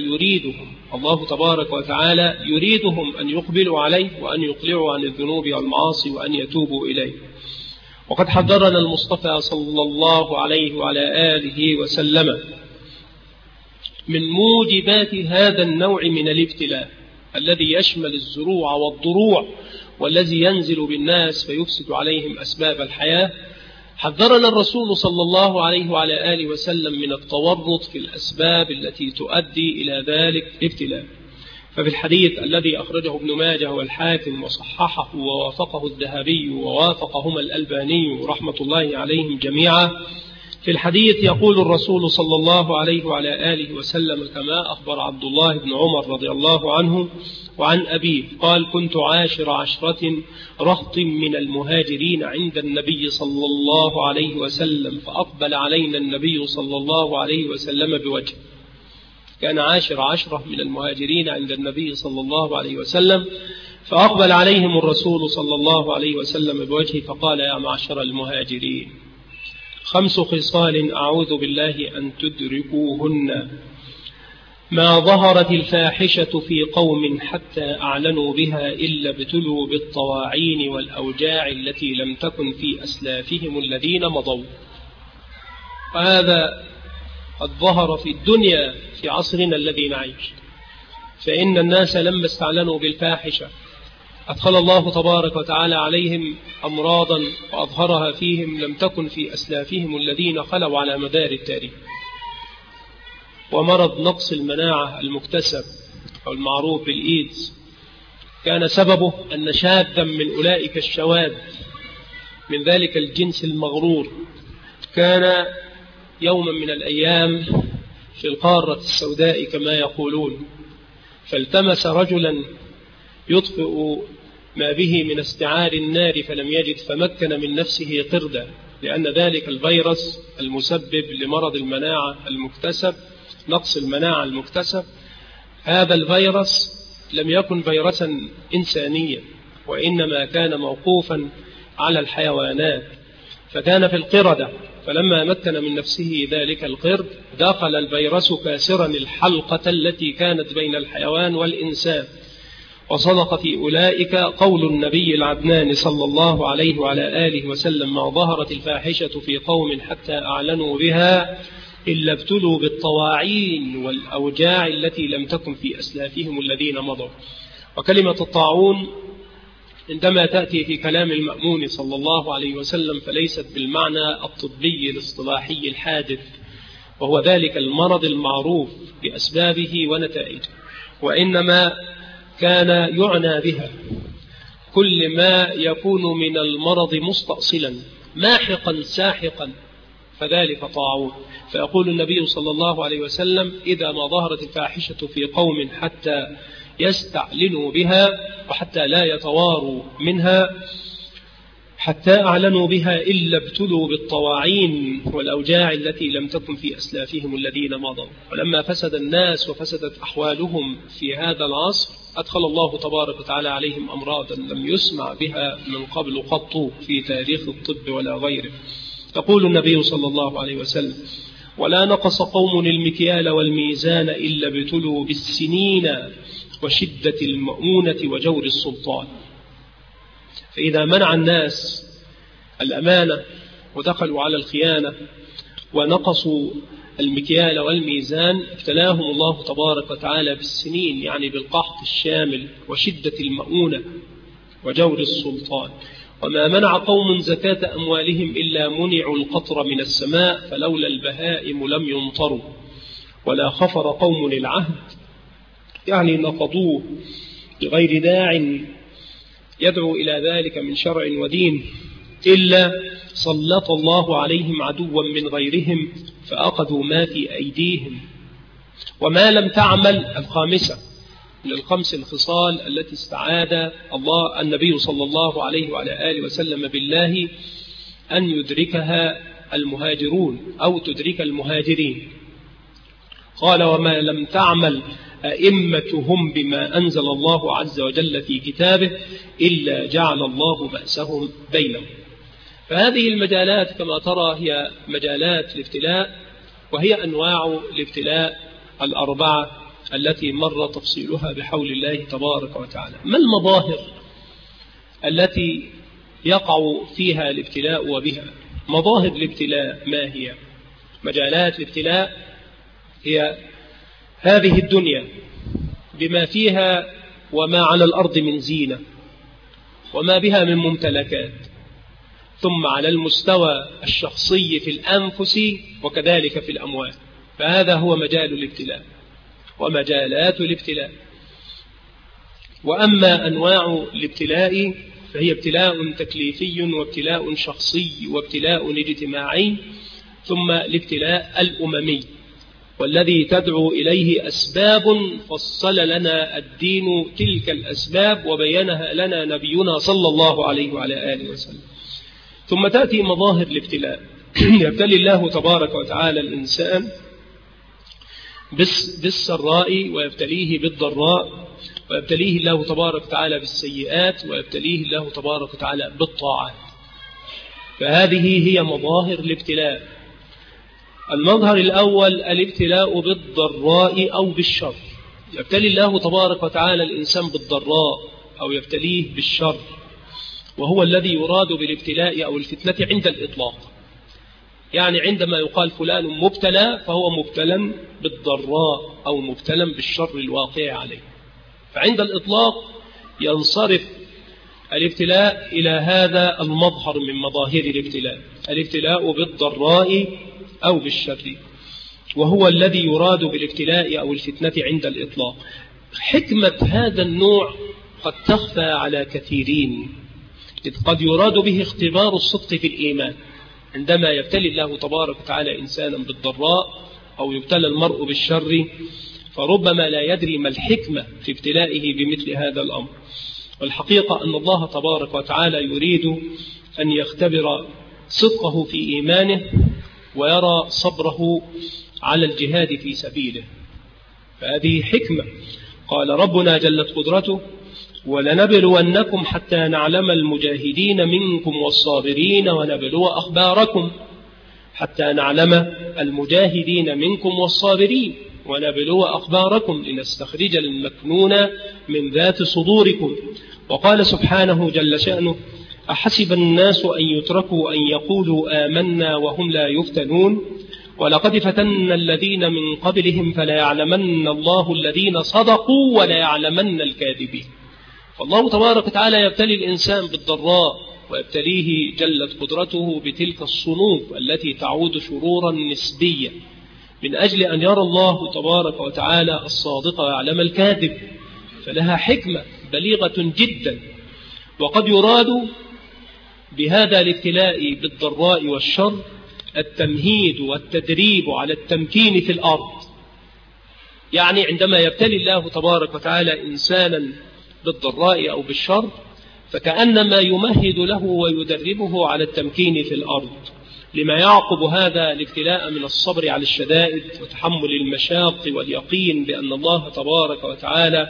وتعالى يريدهم أن يقبلوا عليه وأن يقلعوا عن الذنوب والمعاصي وأن يتوبوا إليه. وقد حذرنا المصطفى صلى الله عليه وعلى آله وسلم من موجبات هذا النوع من الابتلاء الذي يشمل الزروع والضروع والذي ينزل بالناس فيفسد عليهم أسباب الحياة. حذرنا الرسول صلى الله عليه وعلى آله وسلم من التورط في الأسباب التي تؤدي إلى ذلك الابتلاء. ففي الحديث الذي أخرجه ابن ماجه والحاكم وصححه ووافقه الذهبي ووافقهما الألباني رحمة الله عليهم جميعا، في الحديث يقول الرسول صلى الله عليه وعلى آله وسلم كما أخبر عبد الله بن عمر رضي الله عنه وعن أبيه قال: كنت عاشر عشرة رهط من المهاجرين عند النبي صلى الله عليه وسلم فأقبل علينا النبي صلى الله عليه وسلم بوجه. كان عاشر عشرة من المهاجرين عند النبي صلى الله عليه وسلم، فأقبل عليهم الرسول صلى الله عليه وسلم بوجهه فقال: يا معشر المهاجرين، 5 خصال أعوذ بالله أن تدركوهن: ما ظهرت الفاحشة في قوم حتى أعلنوا بها إلا ابتلوا بالطواعين والأوجاع التي لم تكن في أسلافهم الذين مضوا. وهذا قد ظهر في الدنيا في عصرنا الذي نعيش، فإن الناس لما استعلنوا بالفاحشة أدخل الله تبارك وتعالى عليهم أمراضا وأظهرها فيهم لم تكن في أسلافهم الذين خلوا على مدار التاريخ. ومرض نقص المناعة المكتسب أو المعروف بالإيدز كان سببه أن شاذا من أولئك الشواذ من ذلك الجنس المغرور كان يوما من الأيام في القارة السوداء كما يقولون، فالتمس رجلا يطفئ ما به من استعار النار فلم يجد، فمكن من نفسه قردة، لأن ذلك الفيروس المسبب لمرض المناعة المكتسب، نقص المناعة المكتسب، هذا الفيروس لم يكن فيروسا إنسانيا، وإنما كان موقوفا على الحيوانات، فكان في القردة. فلما مكن من نفسه ذلك القرد دخل الفيروس كاسرا الحلقة التي كانت بين الحيوان والإنسان. وصدق في أولئك قول النبي العدنان صلى الله عليه وعلى آله وسلم: ما ظهرت الفاحشة في قوم حتى أعلنوا بها إلا ابتلوا بالطواعين والأوجاع التي لم تكن في أسلافهم الذين مضوا. وكلمة الطاعون عندما تأتي في كلام المأمون صلى الله عليه وسلم فليست بالمعنى الطبي الاصطلاحي الحادث، وهو ذلك المرض المعروف بأسبابه ونتائجه، وإنما كان يعنى بها كل ما يكون من المرض مستأصلا ماحقا ساحقا، فذلك طاعون. فيقول النبي صلى الله عليه وسلم: إذا ما ظهرت الفاحشة في قوم حتى يستعلنوا بها وحتى لا يتواروا منها، حتى أعلنوا بها إلا ابتلوا بالطواعين والأوجاع التي لم تكن في أسلافهم الذين مضوا. ولما فسد الناس وفسدت أحوالهم في هذا العصر أدخل الله تبارك وتعالى عليهم أمراضا لم يسمع بها من قبل قط في تاريخ الطب ولا غيره. يقول النبي صلى الله عليه وسلم: ولا نقص قوم المكيال والميزان إلا ابتلوا بالسنين وشدة المؤونة وجور السلطان. فإذا منع الناس الأمانة ودخلوا على الخيانة ونقصوا المكيال والميزان ابتلاهم الله تبارك وتعالى بالسنين، يعني بالقحط الشامل، وشدة المؤونة وجور السلطان. وما منع قوم زكاة أموالهم إلا منعوا القطر من السماء، فلولا البهائم لم يمطروا. ولا خفر قوم العهد، يعني نقضوه بغير داع يدعو إلى ذلك من شرع ودين، إلا سلط الله عليهم عدوا من غيرهم فأخذوا ما في أيديهم. وما لم تعمل الخامسة من الخمس الخصال التي استعاد الله النبي صلى الله عليه وعلى آله وسلم بالله أن يدركها المهاجرون أو تدرك المهاجرين. قال: وما لم تعمل أئمتهم بما أنزل الله عز وجل في كتابه إلا جعل الله بأسهم بينهم. فهذه المجالات كما ترى هي مجالات الابتلاء، وهي أنواع الابتلاء الأربعة التي مر تفصيلها بحول الله تبارك وتعالى. ما المظاهر التي يقع فيها الابتلاء وبها؟ مظاهر الابتلاء ما هي؟ مجالات الابتلاء هي هذه الدنيا بما فيها وما على الأرض من زينة وما بها من ممتلكات، ثم على المستوى الشخصي في الأنفس وكذلك في الأموال. فهذا هو مجال الابتلاء ومجالات الابتلاء. وأما أنواع الابتلاء فهي ابتلاء تكليفي وابتلاء شخصي وابتلاء اجتماعي، ثم الابتلاء الأممي، والذي تدعو إليه أسباب فصل لنا الدين تلك الأسباب وبينها لنا نبينا صلى الله عليه وعلى آله وسلم. ثم تأتي مظاهر الابتلاء. يبتلي الله تبارك وتعالى الإنسان بالسراء ويبتليه بالضراء ويبتليه الله تبارك وتعالى بالسيئات، ويبتليه الله تبارك وتعالى بالطاعات. فهذه هي مظاهر الابتلاء. المظهر الأول الابتلاء بالضراء أو بالشر. يبتلي الله تبارك وتعالى الإنسان بالضراء أو يبتليه بالشر، وهو الذي يراد بالابتلاء أو الفتنة عند الإطلاق. يعني عندما يقال فلان مبتلى فهو مبتلى بالضراء أو مبتلى بالشر الواقع عليه. فعند الإطلاق ينصرف الابتلاء إلى هذا المظهر من مظاهر الابتلاء، الابتلاء بالضراء أو بالشر، وهو الذي يراد بالابتلاء أو الفتنة عند الإطلاق. حكمة هذا النوع قد تخفى على كثيرين، إذ قد يراد به اختبار الصدق في الإيمان. عندما يبتلي الله تبارك وتعالى إنسانا بالضراء أو يبتلى المرء بالشر، فربما لا يدري ما الحكمة في ابتلائه بمثل هذا الأمر. والحقيقة أن الله تبارك وتعالى يريد أن يختبر صدقه في إيمانه ويرى صبره على الجهاد في سبيله. فهذه حكمة. قال ربنا جلت قدرته: ولنبلونكم حتى نعلم المجاهدين منكم والصابرين ونبلو أخباركم. حتى نعلم المجاهدين منكم والصابرين ونبلو أخباركم لنستخرج المكنون من ذات صدوركم. وقال سبحانه جل شأنه: أحسب الناس أن يتركوا أن يقولوا آمنا وهم لا يفتنون ولقد فتنا الذين من قبلهم فلا يعلمن الله الذين صدقوا ولا يعلمن الكاذبين. فالله تبارك وتعالى يبتلي الإنسان بالضراء ويبتليه جلت قدرته بتلك الصنوف التي تعود شرورا نسبيا، من أجل أن يرى الله تبارك وتعالى الصادق ويعلم الكاذب. فلها حكمة بليغة جدا. وقد يراد بهذا الابتلاء بالضراء والشر التمهيد والتدريب على التمكين في الأرض. يعني عندما يبتلي الله تبارك وتعالى إنسانا بالضراء أو بالشر، فكأنما يمهد له ويدربه على التمكين في الأرض، لما يعقب هذا الابتلاء من الصبر على الشدائد وتحمل المشاق واليقين بأن الله تبارك وتعالى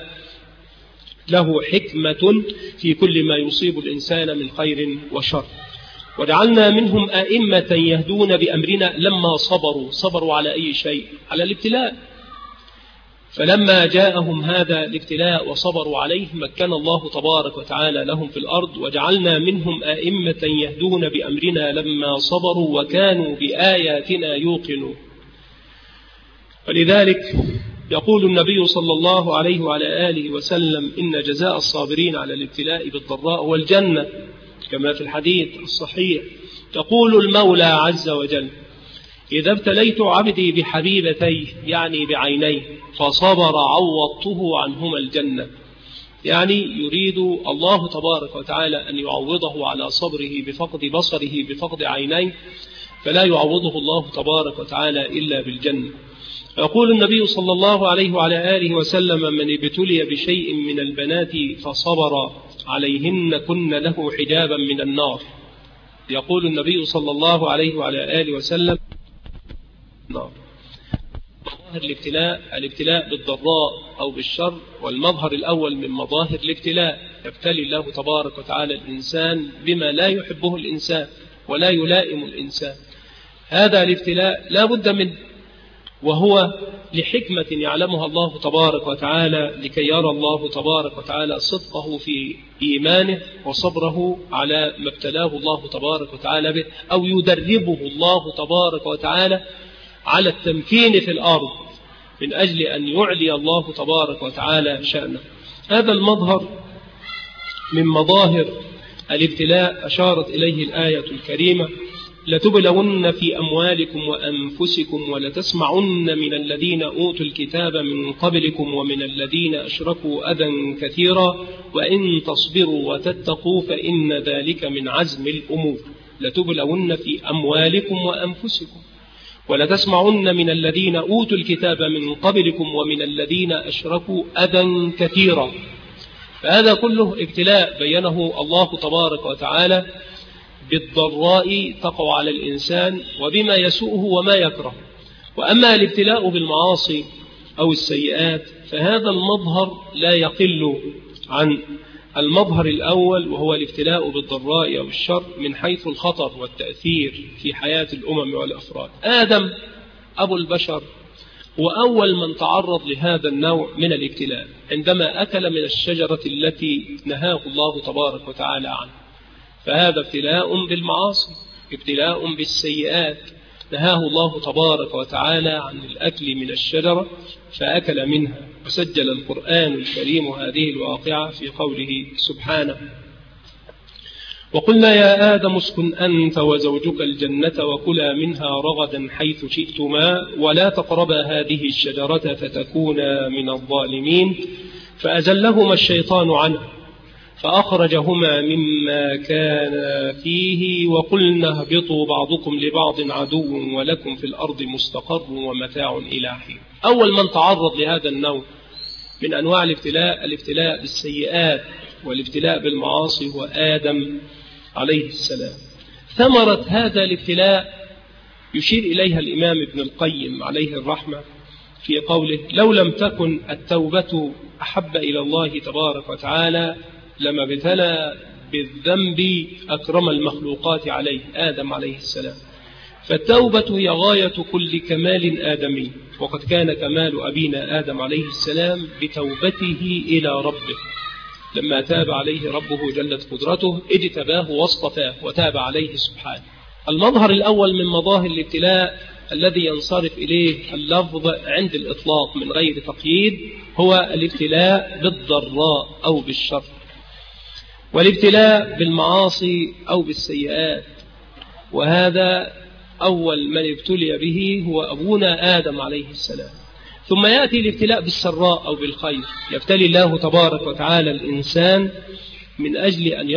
له حكمة في كل ما يصيب الإنسان من خير وشر. وجعلنا منهم أئمة يهدون بأمرنا لما صبروا على أي شيء؟ على الابتلاء. فلما جاءهم هذا الابتلاء وصبروا عليه مكن الله تبارك وتعالى لهم في الأرض. وجعلنا منهم أئمة يهدون بأمرنا لما صبروا وكانوا بآياتنا يوقنون. ولذلك يقول النبي صلى الله عليه وعلى آله وسلم: إن جزاء الصابرين على الابتلاء بالضراء هو الجنة، كما في الحديث الصحيح. يقول المولى عز وجل: إذا ابتليت عبدي بحبيبتيه، يعني بعينيه، فصبر عوضته عنهما الجنة. يعني يريد الله تبارك وتعالى أن يعوضه على صبره بفقد بصره بفقد عينيه، فلا يعوضه الله تبارك وتعالى إلا بالجنة. يقول النبي صلى الله عليه وعلى آله وسلم: من ابتلي بشيء من البنات فصبر عليهن كن له حجابا من النار. يقول النبي صلى الله عليه وعلى آله وسلم: نار. مظاهر الابتلاء بالضراء أو بالشر. والمظهر الأول من مظاهر الابتلاء يبتلي الله تبارك وتعالى الإنسان بما لا يحبه الإنسان ولا يلائم الإنسان. هذا الابتلاء لا بد منه، وهو لحكمة يعلمها الله تبارك وتعالى، لكي يرى الله تبارك وتعالى صدقه في إيمانه وصبره على ما ابتلاه الله تبارك وتعالى به، أو يدربه الله تبارك وتعالى على التمكين في الأرض من أجل أن يعلي الله تبارك وتعالى شأنه. هذا المظهر من مظاهر الابتلاء أشارت إليه الآية الكريمة: لتبلون في أموالكم وأنفسكم ولتسمعن من الذين أوتوا الكتاب من قبلكم ومن الذين أشركوا أذى كثيرا وإن تصبروا وتتقوا فإن ذلك من عزم الأمور. لتبلون في أموالكم وأنفسكم ولتسمعن من الذين أوتوا الكتاب من قبلكم ومن الذين أشركوا أذى كثيرا. فهذا كله ابتلاء بينه الله تبارك وتعالى بالضراء تقع على الإنسان وبما يسوءه وما يكره. وأما الابتلاء بالمعاصي أو السيئات، فهذا المظهر لا يقل عن المظهر الأول، وهو الابتلاء بالضراء أو الشر من حيث الخطر والتأثير في حياة الأمم والأفراد. آدم أبو البشر هو أول من تعرض لهذا النوع من الابتلاء عندما أكل من الشجرة التي نهاه الله تبارك وتعالى عنه، فهذا ابتلاء بالمعاصي، ابتلاء بالسيئات، نهاه الله تبارك وتعالى عن الأكل من الشجرة فأكل منها. وسجل القرآن الكريم هذه الواقعة في قوله سبحانه: وقلنا يا آدم اسكن أنت وزوجك الجنة وكلا منها رغدا حيث شئتما ولا تقربا هذه الشجرة فتكونا من الظالمين فأزلهما الشيطان عنه فأخرجهما مما كان فيه وقلنا اهبطوا بعضكم لبعض عدو ولكم في الأرض مستقر ومتاع إلى حين. أول من تعرض لهذا النوع من أنواع الابتلاء بالسيئات والابتلاء بالمعاصي هو آدم عليه السلام. ثمرة هذا الابتلاء يشير إليها الإمام ابن القيم عليه الرحمة في قوله: لو لم تكن التوبة أحب إلى الله تبارك وتعالى لما ابتلى بالذنب أكرم المخلوقات عليه آدم عليه السلام. فالتوبة هي غاية كل كمال آدمي، وقد كان كمال أبينا آدم عليه السلام بتوبته إلى ربه لما تاب عليه ربه جلت قدرته اجتباه واصطفاه وتاب عليه سبحانه. المظهر الأول من مظاهر الابتلاء الذي ينصرف إليه اللفظ عند الإطلاق من غير تقييد هو الابتلاء بالضراء أو بالشر، والابتلاء بالمعاصي أو بالسيئات، وهذا أول من ابتلي به هو أبونا آدم عليه السلام. ثم يأتي الابتلاء بالسراء أو بالخير، يبتلي الله تبارك وتعالى الإنسان من أجل أن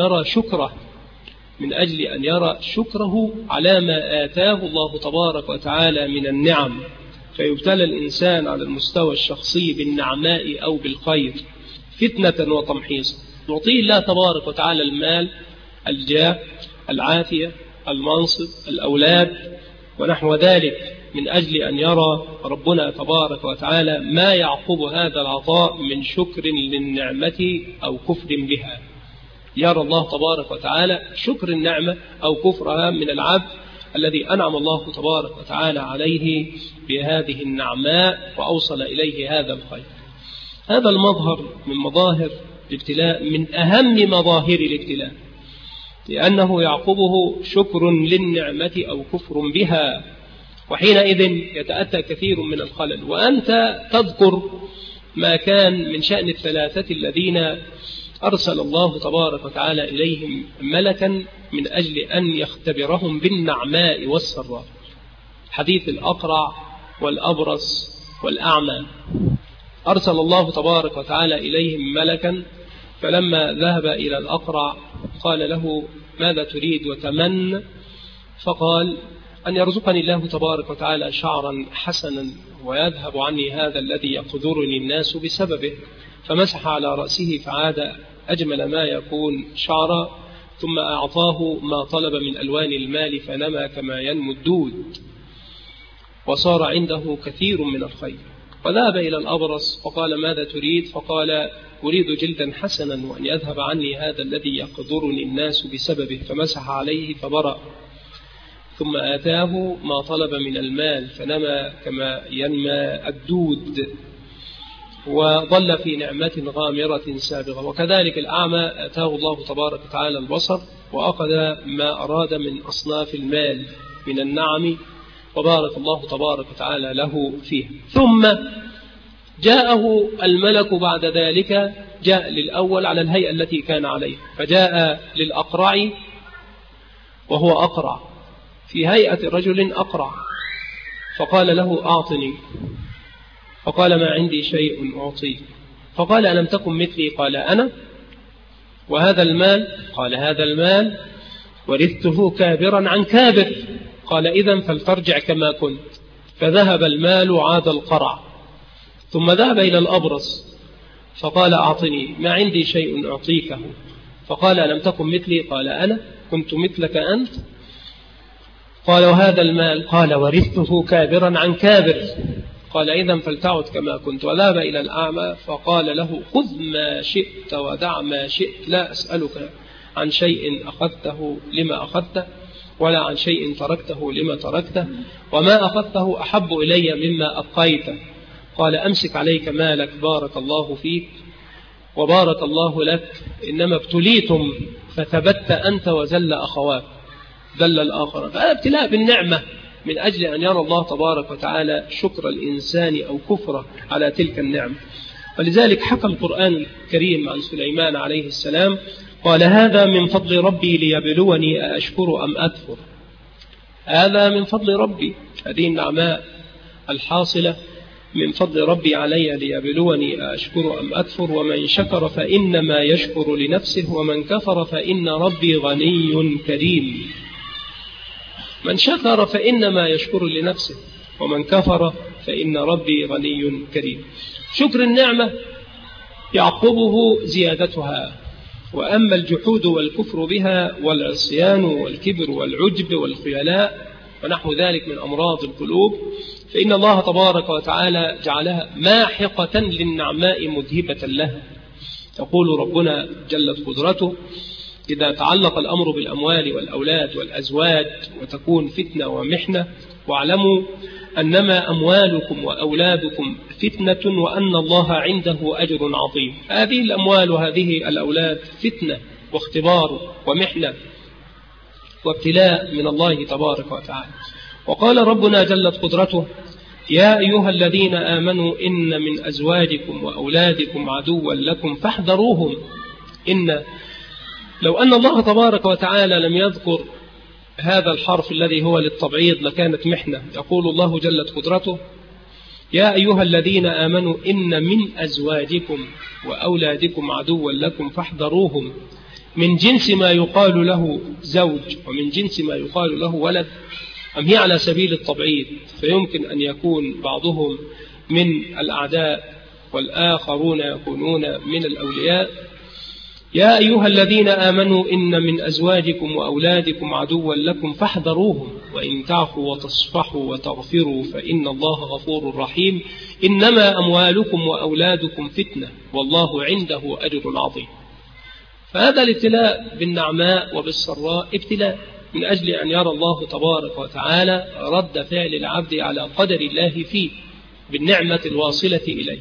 يرى شكره على ما آتاه الله تبارك وتعالى من النعم، فيبتلى الإنسان على المستوى الشخصي بالنعماء أو بالخير فتنة وتمحيصا. يعطيه الله تبارك وتعالى المال، الجاه، العافية، المنصب، الأولاد ونحو ذلك، من أجل أن يرى ربنا تبارك وتعالى ما يعقب هذا العطاء من شكر للنعمة أو كفر بها. يرى الله تبارك وتعالى شكر النعمة أو كفرها من العبد الذي أنعم الله تبارك وتعالى عليه بهذه النعماء وأوصل إليه هذا الخير. هذا المظهر من مظاهر الابتلاء، من أهم مظاهر الابتلاء، لأنه يعقبه شكر للنعمة أو كفر بها، وحينئذ يتأتى كثير من الخلل. وأنت تذكر ما كان من شأن الثلاثة الذين أرسل الله تبارك وتعالى إليهم ملكا من أجل أن يختبرهم بالنعماء والسراء، حديث الأقرع والأبرص والأعمى. أرسل الله تبارك وتعالى إليهم ملكا، فلما ذهب إلى الأقرع قال له: ماذا تريد وتمن؟ فقال: أن يرزقني الله تبارك وتعالى شعرا حسنا ويذهب عني هذا الذي يقذرني الناس بسببه. فمسح على رأسه فعاد أجمل ما يكون شعرا، ثم أعطاه ما طلب من ألوان المال فنمى كما ينمو الدود، وصار عنده كثير من الخير. وذهب إلى الأبرص فقال: ماذا تريد؟ فقال: أريد جلدا حسنا وأن يذهب عني هذا الذي يقذرني الناس بسببه. فمسح عليه فبرأ، ثم آتاه ما طلب من المال فنمى كما ينمى الدود، وظل في نعمة غامرة سابغة. وكذلك الأعمى آتاه الله تبارك وتعالى البصر وأخذ ما أراد من أصناف المال من النعم، وبارك الله تبارك وتعالى له فيه. ثم جاءه الملك بعد ذلك، جاء للأول على الهيئة التي كان عليه، فجاء للأقرع وهو أقرع في هيئة رجل أقرع، فقال له: أعطني. فقال: ما عندي شيء أعطيك. فقال: ألم تكن مثلي؟ قال: أنا. وهذا المال؟ قال: هذا المال ورثته كابرا عن كابر. قال: إذن فلترجع كما كنت. فذهب المال وعاد القرع. ثم ذهب إلى الأبرص فقال: أعطني، ما عندي شيء أعطيكه. فقال: ألم تكن مثلي؟ قال: أنا كنت مثلك أنت. قال: وهذا المال؟ قال: ورثته كابرا عن كابر. قال إذن فلتعد كما كنت، وذهب إلى الأعمى فقال له خذ ما شئت ودع ما شئت، لا أسألك عن شيء أخذته لما أخذته ولا عن شيء تركته لما تركته، وما أخذته أحب إلي مما أبقيته. قال أمسك عليك مالك بارك الله فيك وبارك الله لك، إنما ابتليتم فثبت أنت وزل أخواك، ذل الآخر. فهذا ابتلاء بالنعمة من أجل أن يرى الله تبارك وتعالى شكر الإنسان أو كفره على تلك النعمة. ولذلك حكى القرآن الكريم عن سليمان عليه السلام قال هذا من فضل ربي ليبلوني أشكر أم أكفر. هذا من فضل ربي، هذه النعماء الحاصلة من فضل ربي علي ليبلوني أشكر أم أكفر، ومن شكر فإنما يشكر لنفسه ومن كفر فإن ربي غني كريم. من شكر فإنما يشكر لنفسه ومن كفر فإن ربي غني كريم. شكر النعمة يعقبه زيادتها، وأما الجحود والكفر بها والعصيان والكبر والعجب والخيلاء ونحو ذلك من أمراض القلوب فإن الله تبارك وتعالى جعلها ماحقة للنعماء مذهبة لها. يقول ربنا جلت قدرته إذا تعلق الأمر بالأموال والأولاد والأزواج وتكون فتنة ومحنة، واعلموا أنما أموالكم وأولادكم فتنة وأن الله عنده أجر عظيم. هذه الأموال وهذه الأولاد فتنة واختبار ومحنة وابتلاء من الله تبارك وتعالى. وقال ربنا جلت قدرته يا أيها الذين آمنوا إن من أزواجكم وأولادكم عدوا لكم فاحذروهم. لو أن الله تبارك وتعالى لم يذكر هذا الحرف الذي هو للتبعيض لكانت محنة. يقول الله جلت قدرته يا أيها الذين آمنوا إن من أزواجكم وأولادكم عدوا لكم فاحذروهم، من جنس ما يقال له زوج ومن جنس ما يقال له ولد، أم هي على سبيل التبعيض؟ فيمكن أن يكون بعضهم من الأعداء والآخرون يكونون من الأولياء. يا أيها الذين آمنوا إن من أزواجكم وأولادكم عدوا لكم فاحذروهم وإن تعفوا وتصفحوا وتغفروا فإن الله غفور رحيم. إنما أموالكم وأولادكم فتنة والله عنده أجر عظيم. فهذا الابتلاء بالنعماء وبالسراء ابتلاء من أجل أن يرى الله تبارك وتعالى رد فعل العبد على قدر الله فيه بالنعمة الواصلة إليه،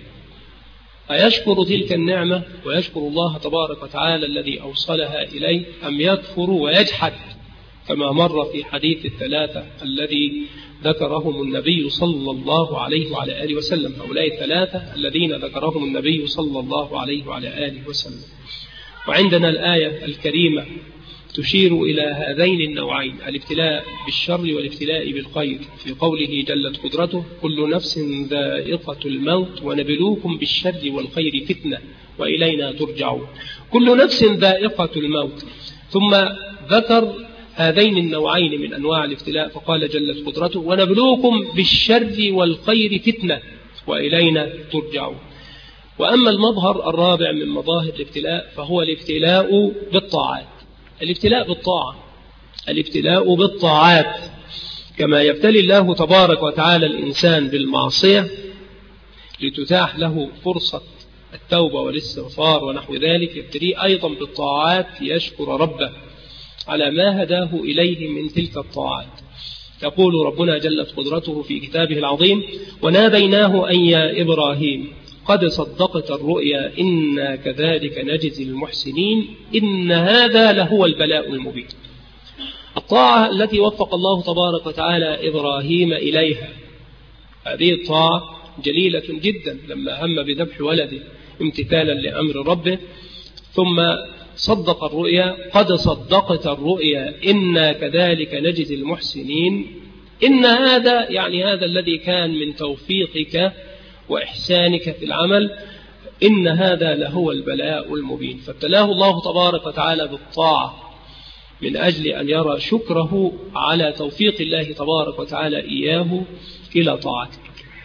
أيشكر تلك النعمة ويشكر الله تبارك وتعالى الذي أوصلها إليه، أم يكفر ويجحد كما مر في حديث الثلاثة الذي ذكرهم النبي صلى الله عليه وعلى آله وسلم. هؤلاء الثلاثة الذين ذكرهم النبي صلى الله عليه وعلى آله وسلم. وعندنا الآية الكريمة تشير إلى هذين النوعين، الابتلاء بالشر والابتلاء بالخير، في قوله جلت قدرته كل نفس ذائقة الموت ونبلوكم بالشر والخير فتنة وإلينا ترجعون. كل نفس ذائقة الموت، ثم ذكر هذين النوعين من أنواع الابتلاء فقال جلت قدرته ونبلوكم بالشر والخير فتنة وإلينا ترجعون. وأما المظهر الرابع من مظاهر الابتلاء فهو الابتلاء بالطاعات. الابتلاء بالطاعة، الابتلاء بالطاعات، كما يبتلي الله تبارك وتعالى الإنسان بالمعصية لتتاح له فرصة التوبة والاستغفار ونحو ذلك، يبتليه أيضا بالطاعات يشكر ربه على ما هداه إليه من تلك الطاعات. يقول ربنا جلت قدرته في كتابه العظيم وناديناه أن يا إبراهيم قد صدقت الرؤيا إنا كذلك نجزي المحسنين إن هذا لهو البلاء المبين. الطاعة التي وفق الله تبارك وتعالى إبراهيم إليها، هذه الطاعة جليلة جدا لما هم بذبح ولده امتثالا لأمر ربه، ثم صدق الرؤيا قد صدقت الرؤيا إنا كذلك نجزي المحسنين. إن هذا يعني هذا الذي كان من توفيقك وإحسانك في العمل، إن هذا لهو البلاء المبين. فابتلاه الله تبارك وتعالى بالطاعة من أجل أن يرى شكره على توفيق الله تبارك وتعالى إياه إلى طاعته.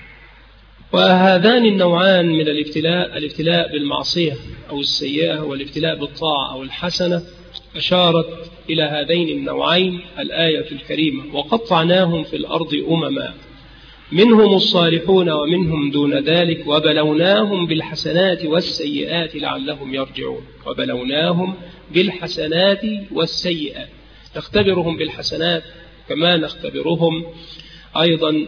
وهذان النوعان من الابتلاء، الابتلاء بالمعصية أو السيئة والابتلاء بالطاعة أو الحسنة، أشارت إلى هذين النوعين الآية الكريمة وقطعناهم في الأرض أمما منهم الصالحون ومنهم دون ذلك وبلوناهم بالحسنات والسيئات لعلهم يرجعون. وبلوناهم بالحسنات والسيئات، نختبرهم بالحسنات كما نختبرهم أيضا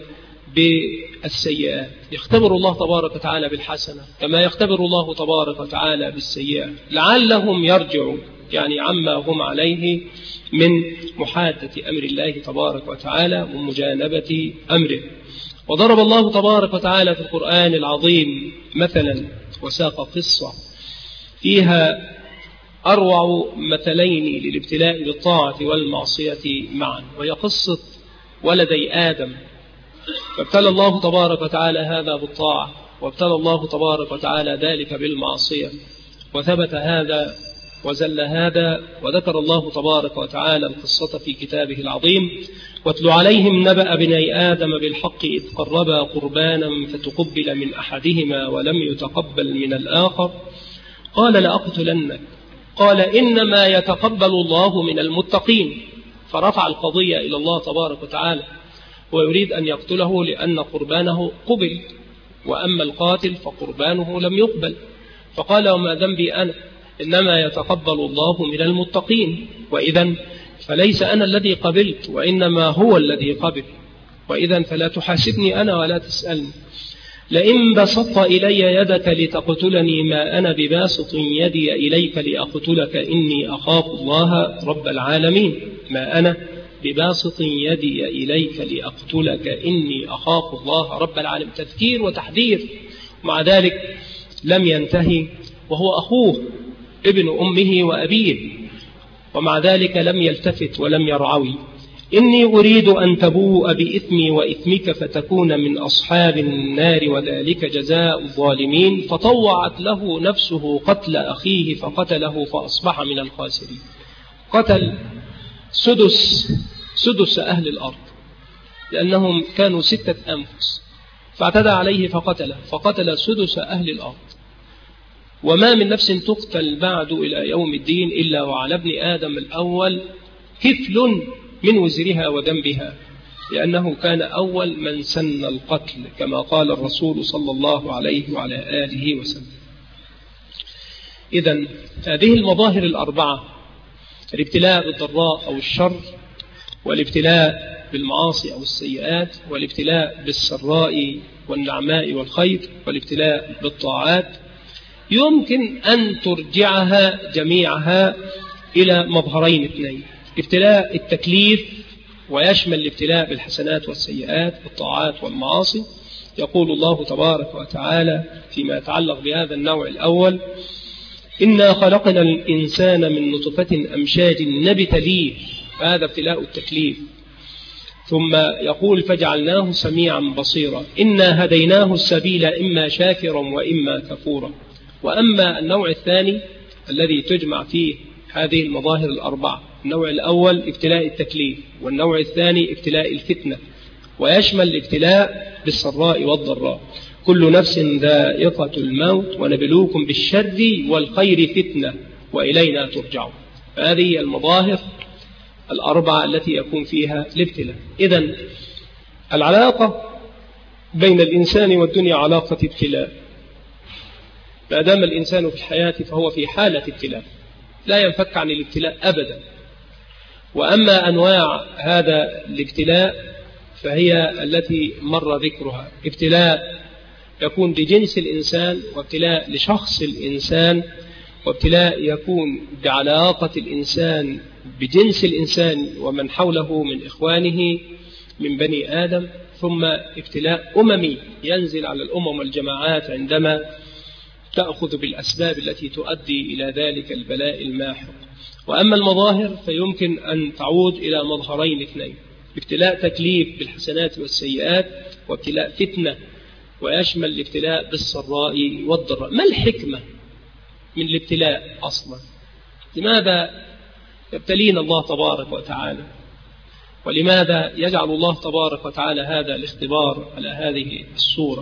بالسيئات. يختبر الله تبارك وتعالى بالحسنة كما يختبر الله تبارك وتعالى بالسيئة لعلهم يرجعون، يعني عما هم عليه من محادة أمر الله تبارك وتعالى ومجانبة أمره. وضرب الله تبارك وتعالى في القرآن العظيم مثلا وساق قصة فيها أروع مثلين للابتلاء بالطاعة والمعصية معا، وهي قصة ولدي آدم. فابتلى الله تبارك وتعالى هذا بالطاعة، وابتلى الله تبارك وتعالى ذلك بالمعصية، وثبت هذا وزل هذا. وذكر الله تبارك وتعالى القصة في كتابه العظيم: واتل عليهم نبأ بني آدم بالحق إذ قربا قربانا فتقبل من أحدهما ولم يتقبل من الآخر قال لأقتلنك قال إنما يتقبل الله من المتقين. فرفع القضية إلى الله تبارك وتعالى، ويريد أن يقتله لأن قربانه قبل، وأما القاتل فقربانه لم يقبل. فقال: وما ذنبي أنا، إنما يتقبل الله من المتقين، وإذا فليس أنا الذي قبلت وإنما هو الذي قبل، وإذا فلا تحاسبني أنا ولا تسألني. لئن بسطت إلي يدك لتقتلني ما أنا بباسط يدي إليك لأقتلك إني أخاف الله رب العالمين. ما أنا بباسط يدي إليك لأقتلك إني أخاف الله رب العالمين. تذكير وتحذير. مع ذلك لم ينتهي، وهو أخوه ابن أمه وأبيه، ومع ذلك لم يلتفت ولم يرعوي. إني أريد أن تبوء بإثمي وإثمك فتكون من أصحاب النار وذلك جزاء الظالمين. فطوعت له نفسه قتل أخيه فقتله فأصبح من الخاسرين. قتل سدس أهل الأرض، لأنهم كانوا 6 أنفس، فاعتدى عليه فقتل سدس أهل الأرض. وما من نفس تقتل بعد إلى يوم الدين إلا وعلى ابن آدم الأول كفل من وزرها وذنبها، لأنه كان أول من سن القتل كما قال الرسول صلى الله عليه وعلى آله وسلم. إذن هذه المظاهر الأربعة: الابتلاء بالضراء أو الشر، والابتلاء بالمعاصي أو السيئات، والابتلاء بالسراء والنعماء والخير، والابتلاء بالطاعات، يمكن أن ترجعها جميعها إلى مظهرين 2: ابتلاء التكليف، ويشمل الابتلاء بالحسنات والسيئات، الطاعات والمعاصي. يقول الله تبارك وتعالى فيما يتعلق بهذا النوع الأول: إنا خلقنا الإنسان من نطفة أمشاج نبتليه، هذا ابتلاء التكليف. ثم يقول: فجعلناه سميعا بصيرا، إنا هديناه السبيل إما شاكرا وإما كفورا. وأما النوع الثاني الذي تجمع فيه هذه المظاهر الأربعة: النوع الأول ابتلاء التكليف، والنوع الثاني ابتلاء الفتنة، ويشمل الابتلاء بالسراء والضراء. كل نفس ذائقة الموت ونبلوكم بالشر والخير فتنة وإلينا ترجعون. هذه المظاهر الأربعة التي يكون فيها الابتلاء. إذن العلاقة بين الإنسان والدنيا علاقة ابتلاء. ما دام الإنسان في الحياة فهو في حالة ابتلاء، لا ينفك عن الابتلاء أبدا. وأما أنواع هذا الابتلاء فهي التي مر ذكرها: ابتلاء يكون لجنس الإنسان، وابتلاء لشخص الإنسان، وابتلاء يكون بعلاقة الإنسان بجنس الإنسان ومن حوله من إخوانه من بني آدم، ثم ابتلاء أممي ينزل على الأمم والجماعات عندما تأخذ بالأسباب التي تؤدي إلى ذلك البلاء الماحق. وأما المظاهر فيمكن أن تعود إلى مظهرين 2: ابتلاء تكليف بالحسنات والسيئات، وابتلاء فتنة ويشمل الابتلاء بالسراء والضراء. ما الحكمة من الابتلاء أصلا؟ لماذا يبتلينا الله تبارك وتعالى؟ ولماذا يجعل الله تبارك وتعالى هذا الاختبار على هذه الصورة؟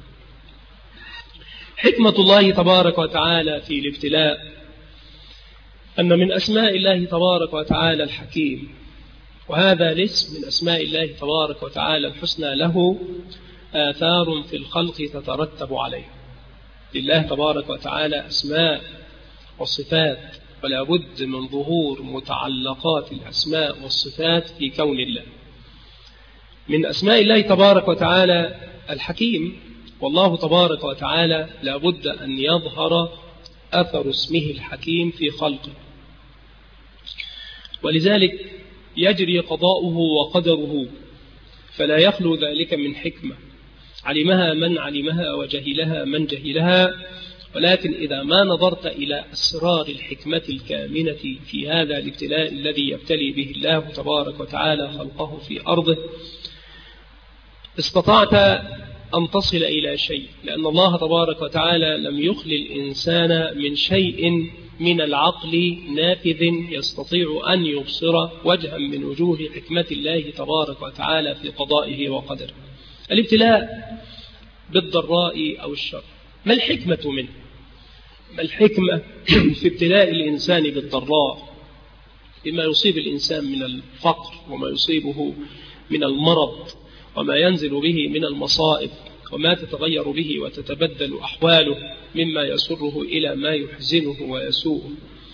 حكمة الله تبارك وتعالى في الابتلاء أن من أسماء الله تبارك وتعالى الحكيم، وهذا الاسم من أسماء الله تبارك وتعالى الحسنى له آثار في الخلق تترتب عليه. لله تبارك وتعالى أسماء وصفات، ولا بد من ظهور متعلقات الأسماء والصفات في كون الله. من أسماء الله تبارك وتعالى الحكيم، والله تبارك وتعالى لا بد أن يظهر أثر اسمه الحكيم في خلقه، ولذلك يجري قضاؤه وقدره، فلا يخلو ذلك من حكمة علمها من علمها وجهلها من جهلها. ولكن إذا ما نظرت إلى أسرار الحكمة الكامنة في هذا الابتلاء الذي يبتلي به الله تبارك وتعالى خلقه في أرضه، استطعت أن تصل إلى شيء، لأن الله تبارك وتعالى لم يخل الإنسان من شيء من العقل نافذ يستطيع أن يبصر وجها من وجوه حكمة الله تبارك وتعالى في قضائه وقدره. الابتلاء بالضراء أو الشر، ما الحكمة منه؟ ما الحكمة في ابتلاء الإنسان بالضراء، بما يصيب الإنسان من الفقر وما يصيبه من المرض وما ينزل به من المصائب وما تتغير به وتتبدل أحواله مما يسره إلى ما يحزنه ويسوءه؟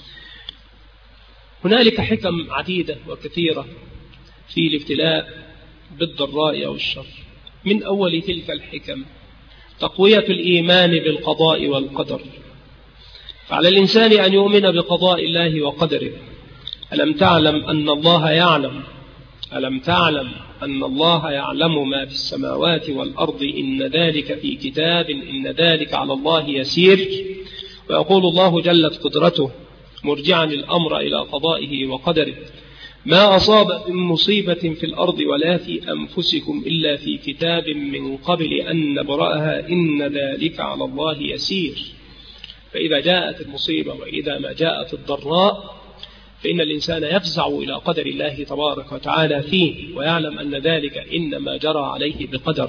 هنالك حكم عديدة وكثيرة في الابتلاء بالضراء أو الشر. من أول تلك الحكم تقوية الإيمان بالقضاء والقدر، فعلى الإنسان أن يؤمن بقضاء الله وقدره. ألم تعلم أن الله يعلم، ألم تعلم أن الله يعلم ما في السماوات والأرض، إن ذلك في كتاب، إن ذلك على الله يسير. ويقول الله جلت قدرته مرجعا الأمر إلى قضائه وقدره: ما أصاب من مصيبة في الأرض ولا في أنفسكم إلا في كتاب من قبل أن نبرأها، إن ذلك على الله يسير. فإذا جاءت المصيبة وإذا ما جاءت الضراء فإن الإنسان يفزع إلى قدر الله تبارك وتعالى فيه، ويعلم أن ذلك إنما جرى عليه بقدر.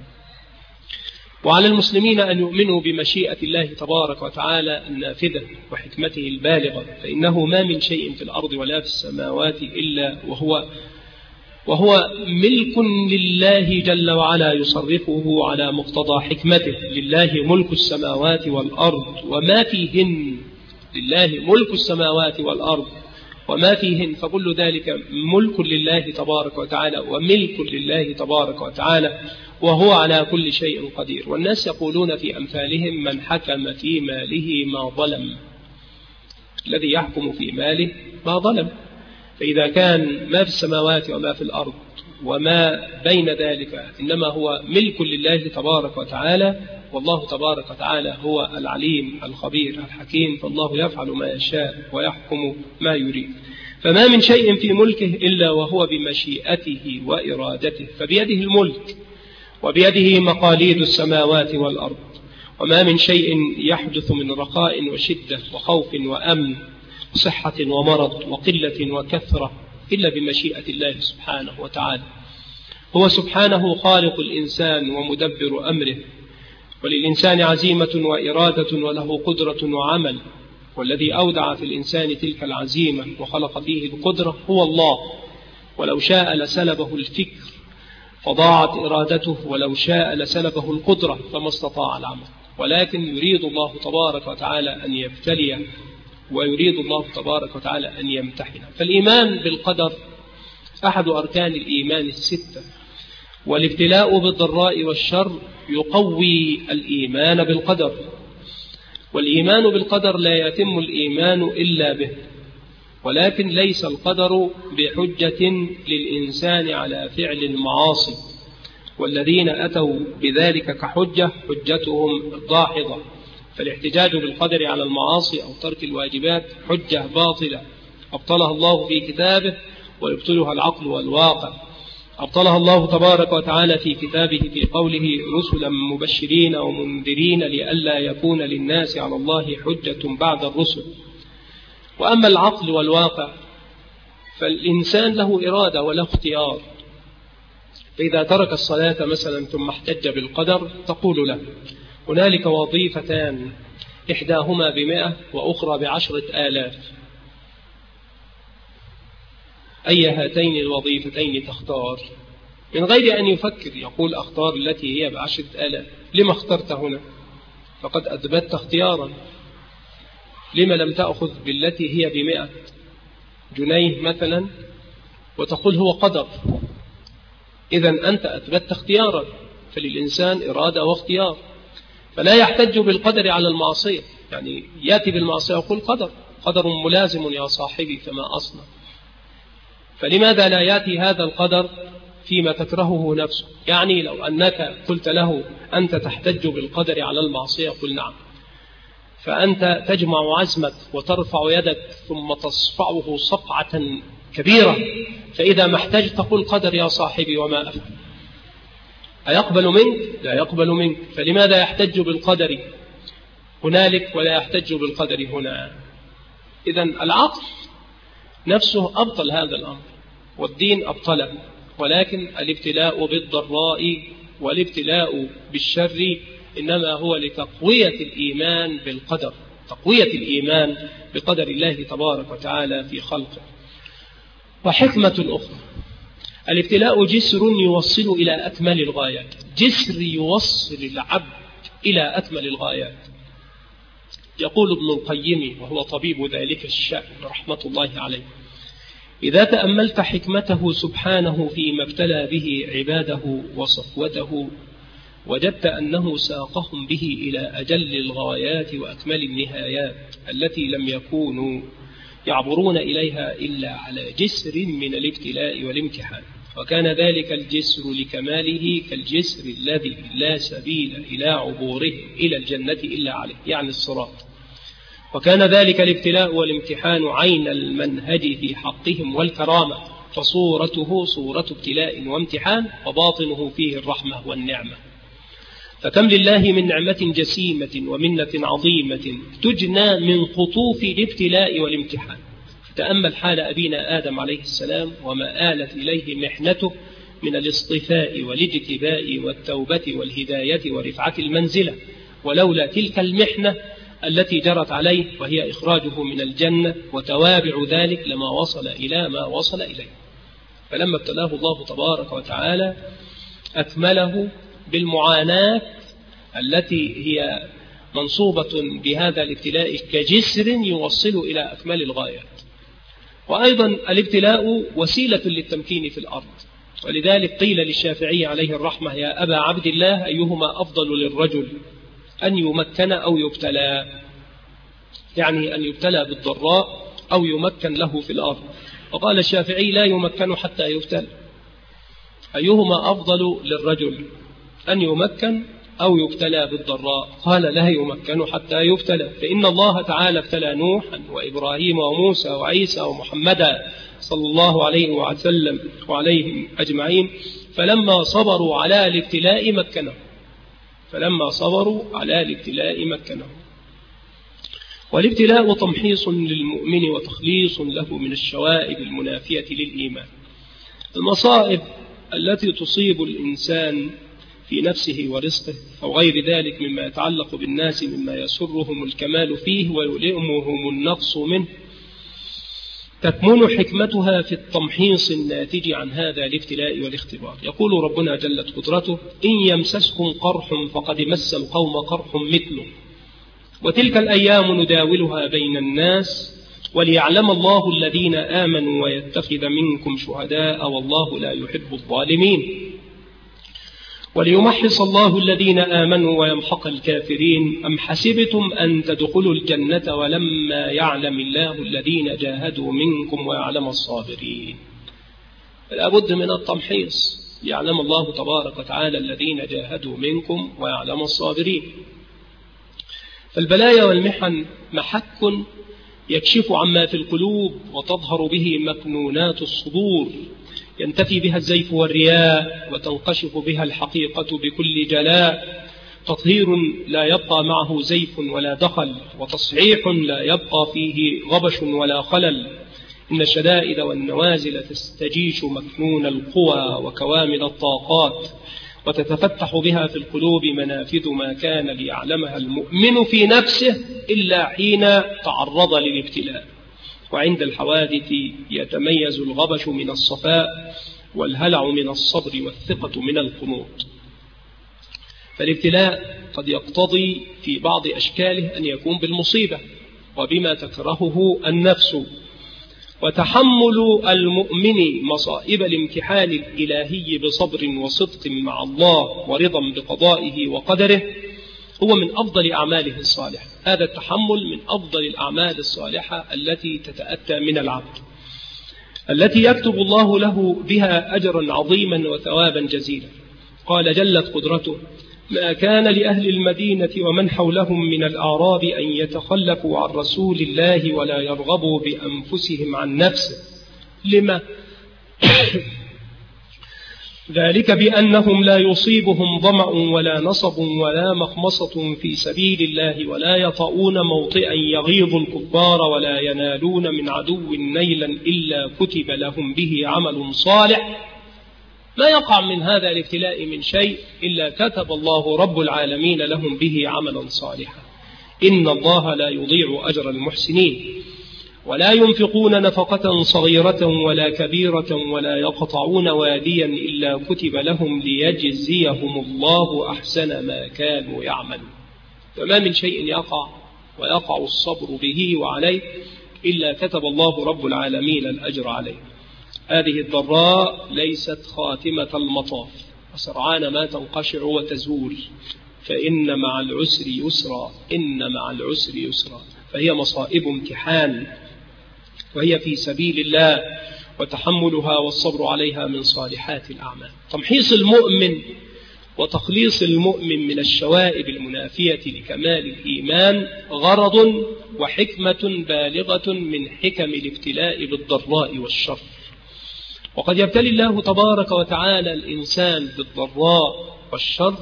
وعلى المسلمين أن يؤمنوا بمشيئة الله تبارك وتعالى النافذة وحكمته البالغة، فإنه ما من شيء في الأرض ولا في السماوات إلا وهو ملك لله جل وعلا يصرفه على مقتضى حكمته. لله ملك السماوات والأرض وما فيهن، لله ملك السماوات والأرض وما فيهن، فكل ذلك ملك لله تبارك وتعالى وملك لله تبارك وتعالى، وهو على كل شيء قدير. والناس يقولون في أمثالهم: من حكم في ماله ما ظلم. الذي يحكم في ماله ما ظلم. فإذا كان ما في السماوات وما في الأرض وما بين ذلك إنما هو ملك لله تبارك وتعالى، والله تبارك وتعالى هو العليم الخبير الحكيم، فالله يفعل ما يشاء ويحكم ما يريد. فما من شيء في ملكه إلا وهو بمشيئته وإرادته، فبيده الملك وبيده مقاليد السماوات والأرض. وما من شيء يحدث من رخاء وشدة وخوف وأمن وصحة ومرض وقلة وكثرة إلا بمشيئة الله سبحانه وتعالى. هو سبحانه خالق الإنسان ومدبر أمره، وللإنسان عزيمة وإرادة وله قدرة وعمل، والذي أودع في الإنسان تلك العزيمة وخلق فيه القدرة هو الله. ولو شاء لسلبه الفكر فضاعت إرادته، ولو شاء لسلبه القدرة فما استطاع العمل. ولكن يريد الله تبارك وتعالى أن يبتلي، ويريد الله تبارك وتعالى أن يمتحن. فالإيمان بالقدر أحد أركان الإيمان الستة، والابتلاء بالضراء والشر يقوي الإيمان بالقدر. والإيمان بالقدر لا يتم الإيمان إلا به، ولكن ليس القدر بحجة للإنسان على فعل المعاصي، والذين أتوا بذلك كحجة حجتهم ضاحضة. فالاحتجاج بالقدر على المعاصي أو ترك الواجبات حجة باطلة أبطلها الله في كتابه ويبطلها العقل والواقع. أبطلها الله تبارك وتعالى في كتابه في قوله: رسلا مبشرين ومنذرين لئلا يكون للناس على الله حجة بعد الرسل. وأما العقل والواقع فالإنسان له إرادة وله اختيار، فإذا ترك الصلاة مثلا ثم احتج بالقدر تقول له: هنالك وظيفتان إحداهما ب100 وأخرى ب10,000، أي هاتين الوظيفتين تختار، من غير أن يفكر، يقول أختار التي هي ب10,000. لما اخترت هنا؟ فقد أثبتت اختيارا. لما لم تأخذ بالتي هي ب100 جنيه مثلا وتقول هو قدر؟ إذن أنت أثبتت اختيارا. فللإنسان إرادة واختيار، فلا يحتج بالقدر على المعصية. يعني يأتي بالمعصية ويقول قدر ملازم يا صاحبي فما أصنع. فلماذا لا يأتي هذا القدر فيما تكرهه نفسه؟ يعني لو أنك قلت له أنت تحتج بالقدر على المعصية، قل نعم، فأنت تجمع عزمك وترفع يدك ثم تصفعه صفعة كبيرة، فإذا ما احتجت تقول قدر يا صاحبي وما أفعل. أيقبل منك؟ لا يقبل منك. فلماذا يحتج بالقدر هنالك ولا يحتج بالقدر هنا؟ إذن العقل نفسه أبطل هذا الأمر والدين أبطله، ولكن الابتلاء بالضراء والابتلاء بالشر إنما هو لتقوية الإيمان بالقدر، تقوية الإيمان بقدر الله تبارك وتعالى في خلقه. وحكمة أخرى، الابتلاء جسر يوصل إلى أكمل الغايات، جسر يوصل العبد إلى أكمل الغايات. يقول ابن القيم وهو طبيب ذلك الشأن رحمة الله عليه: إذا تأملت حكمته سبحانه فيما ابتلى به عباده وصفوته، وجدت أنه ساقهم به إلى أجل الغايات وأكمل النهايات التي لم يكونوا يعبرون إليها إلا على جسر من الابتلاء والامتحان. وكان ذلك الجسر لكماله كالجسر الذي لا سبيل إلى عبوره إلى الجنة إلا عليه، يعني الصراط. وكان ذلك الابتلاء والامتحان عين المنهج في حقهم والكرامة، فصورته صورة ابتلاء وامتحان، وباطنه فيه الرحمة والنعمة. فكم لله من نعمة جسيمة ومنة عظيمة تجنى من قطوف الابتلاء والامتحان. تأمل حال أبينا آدم عليه السلام وما آلت إليه محنته من الاصطفاء والاجتباء والتوبة والهداية ورفعة المنزلة، ولولا تلك المحنة التي جرت عليه وهي إخراجه من الجنة وتوابع ذلك لما وصل إلى ما وصل إليه. فلما ابتلاه الله تبارك وتعالى أكمله بالمعاناة التي هي منصوبة بهذا الابتلاء كجسر يوصل إلى أكمل الغايات. وأيضا الابتلاء وسيلة للتمكين في الأرض، ولذلك قيل للشافعي عليه الرحمة: يا أبا عبد الله، أيهما أفضل للرجل، أن يمكن أو يبتلى؟ يعني أن يبتلى بالضراء أو يمكن له في الأرض. وقال الشافعي: لا يمكن حتى يبتلى. أيهما أفضل للرجل، أن يمكن أو يبتلى بالضراء؟ قال: لا يمكن حتى يبتلى، فإن الله تعالى ابتلى نوحا وإبراهيم وموسى وعيسى ومحمدا صلى الله عليه وسلم وعليهم أجمعين، فلما صبروا على الابتلاء مكنهم، فلما صبروا على الابتلاء مكنهم. والابتلاء تمحيص للمؤمن وتخليص له من الشوائب المنافية للإيمان. المصائب التي تصيب الإنسان في نفسه ورزقه أو غير ذلك مما يتعلق بالناس مما يسرهم الكمال فيه ويلئمهم النقص منه، تكمن حكمتها في التمحيص الناتج عن هذا الابتلاء والاختبار. يقول ربنا جلت قدرته: إن يمسسكم قرح فقد مس القوم قرح مثله، وتلك الأيام نداولها بين الناس وليعلم الله الذين آمنوا ويتخذ منكم شهداء والله لا يحب الظالمين، وليمحص الله الذين آمنوا ويمحق الكافرين. أم حسبتم أن تدخلوا الجنة ولما يعلم الله الذين جاهدوا منكم ويعلم الصابرين. فلا بد من التمحيص، يعلم الله تبارك وتعالى الذين جاهدوا منكم ويعلم الصابرين. فالبلايا والمحن محك يكشف عما في القلوب وتظهر به مكنونات الصدور، ينتفي بها الزيف والرياء وتنقشف بها الحقيقة بكل جلاء. تطهير لا يبقى معه زيف ولا دخل، وتصحيح لا يبقى فيه غبش ولا خلل. إن الشدائد والنوازل تستجيش مكنون القوى وكوامل الطاقات، وتتفتح بها في القلوب منافذ ما كان ليعلمها المؤمن في نفسه إلا حين تعرض للابتلاء. وعند الحوادث يتميز الغبش من الصفاء والهلع من الصبر والثقة من القنوط. فالابتلاء قد يقتضي في بعض أشكاله أن يكون بالمصيبة وبما تكرهه النفس، وتحمل المؤمن مصائب الامتحان الإلهي بصبر وصدق مع الله ورضا بقضائه وقدره هو من أفضل أعماله الصالحة. هذا التحمل من أفضل الأعمال الصالحة التي تتأتى من العبد، التي يكتب الله له بها أجرا عظيما وثوابا جزيلا. قال جلت قدرته: ما كان لأهل المدينة ومن حولهم من الأعراب أن يتخلفوا عن رسول الله ولا يرغبوا بأنفسهم عن نفسه. لما؟ ذلك بأنهم لا يصيبهم ظمأ ولا نصب ولا مخمصة في سبيل الله ولا يطؤون موطئا يغيظ الكفار ولا ينالون من عدو نيلا إلا كتب لهم به عمل صالح. ما يقع من هذا الابتلاء من شيء إلا كتب الله رب العالمين لهم به عملا صالحا. إن الله لا يضيع أجر المحسنين. ولا ينفقون نفقة صغيرة ولا كبيرة ولا يقطعون واديا إلا كتب لهم ليجزيهم الله أحسن ما كانوا يعملون. فما من شيء يقع ويقع الصبر به وعليه إلا كتب الله رب العالمين الأجر عليه. هذه الضراء ليست خاتمة المطاف، وسرعان ما تنقشع وتزول، فإن مع العسر يسرا، إن مع العسر يسرا. فهي مصائب امتحان، وهي في سبيل الله، وتحملها والصبر عليها من صالحات الأعمال. تمحيص المؤمن وتخليص المؤمن من الشوائب المنافية لكمال الإيمان غرض وحكمة بالغة من حكم الابتلاء بالضراء والشر. وقد يبتلي الله تبارك وتعالى الإنسان بالضراء والشر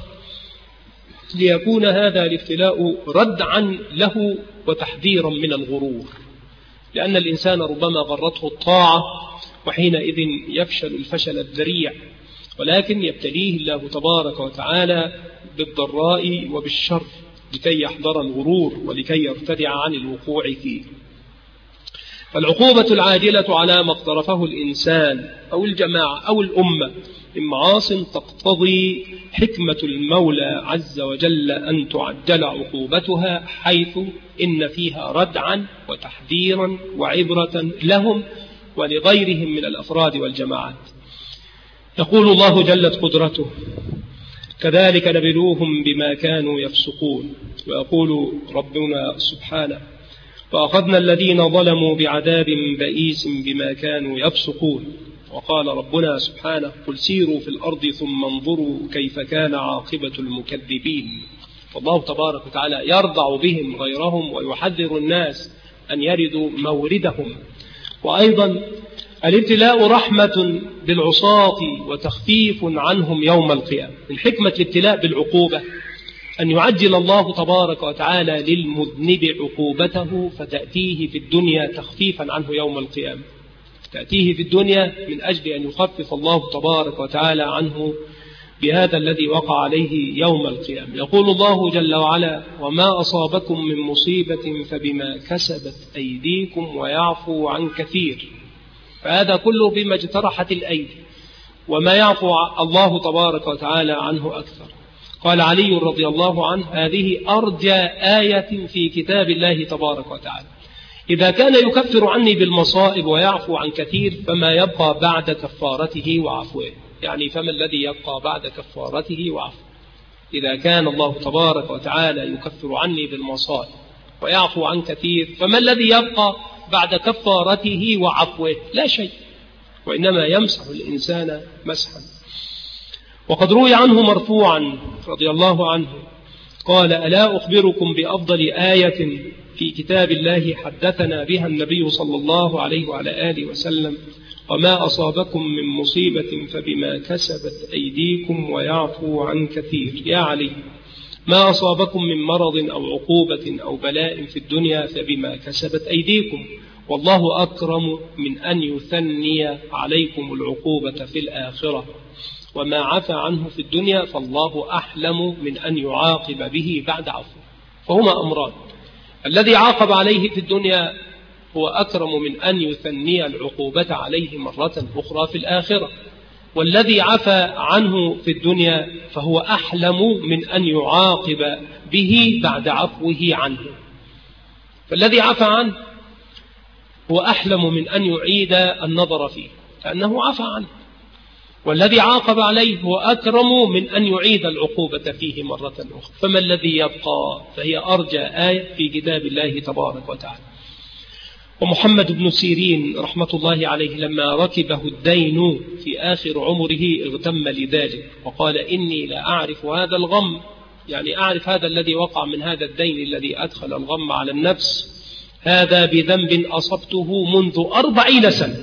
ليكون هذا الابتلاء ردعا له وتحذيرا من الغرور، لأن الإنسان ربما غرته الطاعة وحينئذ يفشل الفشل الذريع، ولكن يبتليه الله تبارك وتعالى بالضراء وبالشر لكي يحذر الغرور ولكي يرتدع عن الوقوع فيه. فالعقوبة العاجلة على ما اقترفه الإنسان أو الجماعة أو الأمة من معاص تقتضي حكمة المولى عز وجل أن تعجل عقوبتها، حيث إن فيها ردعا وتحذيرا وعبرة لهم ولغيرهم من الأفراد والجماعات. يقول الله جلت قدرته: كذلك نبلوهم بما كانوا يفسقون. ويقول ربنا سبحانه: فأخذنا الذين ظلموا بعذاب بئيس بما كانوا يفسقون. وقال ربنا سبحانه: قل سيروا في الأرض ثم انظروا كيف كان عاقبة المكذبين. والله تبارك وتعالى يرضع بهم غيرهم ويحذر الناس أن يردوا موردهم. وأيضا الابتلاء رحمة بالعصاة وتخفيف عنهم يوم القيامة. من حكمة الابتلاء بالعقوبة أن يعجل الله تبارك وتعالى للمذنب عقوبته فتأتيه في الدنيا تخفيفا عنه يوم القيامة. تأتيه في الدنيا من أجل أن يخفف الله تبارك وتعالى عنه بهذا الذي وقع عليه يوم القيامة. يقول الله جل وعلا: وما أصابكم من مصيبة فبما كسبت أيديكم ويعفو عن كثير. فهذا كله بما اجترحت الأيدي، وما يعفو الله تبارك وتعالى عنه أكثر. قال علي رضي الله عنه: هذه أرجى آية في كتاب الله تبارك وتعالى. إذا كان يكفر عني بالمصائب ويعفو عن كثير فما يبقى بعد كفارته وعفوه. يعني فما الذي يبقى بعد كفارته وعفوه؟ إذا كان الله تبارك وتعالى يكفر عني بالمصائب ويعفو عن كثير فما الذي يبقى بعد كفارته وعفوه؟ لا شيء، وإنما يمسح الإنسان مسحا. وقد روي عنه مرفوعا رضي الله عنه قال: ألا أخبركم بأفضل آية في كتاب الله حدثنا بها النبي صلى الله عليه وعلى آله وسلم: وما أصابكم من مصيبة فبما كسبت أيديكم ويعفو عن كثير. يا علي، ما أصابكم من مرض أو عقوبة أو بلاء في الدنيا فبما كسبت أيديكم، والله أكرم من أن يثني عليكم العقوبة في الآخرة، وما عفى عنه في الدنيا فالله أحلم من أن يعاقب به بعد عفو. فهما أمران: الذي عاقب عليه في الدنيا هو أكرم من أن يثني العقوبة عليه مرة أخرى في الآخرة. والذي عفى عنه في الدنيا فهو أحلم من أن يعاقب به بعد عفوه عنه. فالذي عفى عنه هو أحلم من أن يعيد النظر فيه لأنه عفى عنه، والذي عاقب عليه هو أكرم من أن يعيد العقوبة فيه مرة أخرى. فما الذي يبقى؟ فهي أرجى آية في كتاب الله تبارك وتعالى. ومحمد بن سيرين رحمة الله عليه لما ركبه الدين في آخر عمره اغتم لذلك وقال إني لا أعرف هذا الغم، يعني أعرف هذا الذي وقع من هذا الدين الذي أدخل الغم على النفس، هذا بذنب أصبته منذ 40 سنة.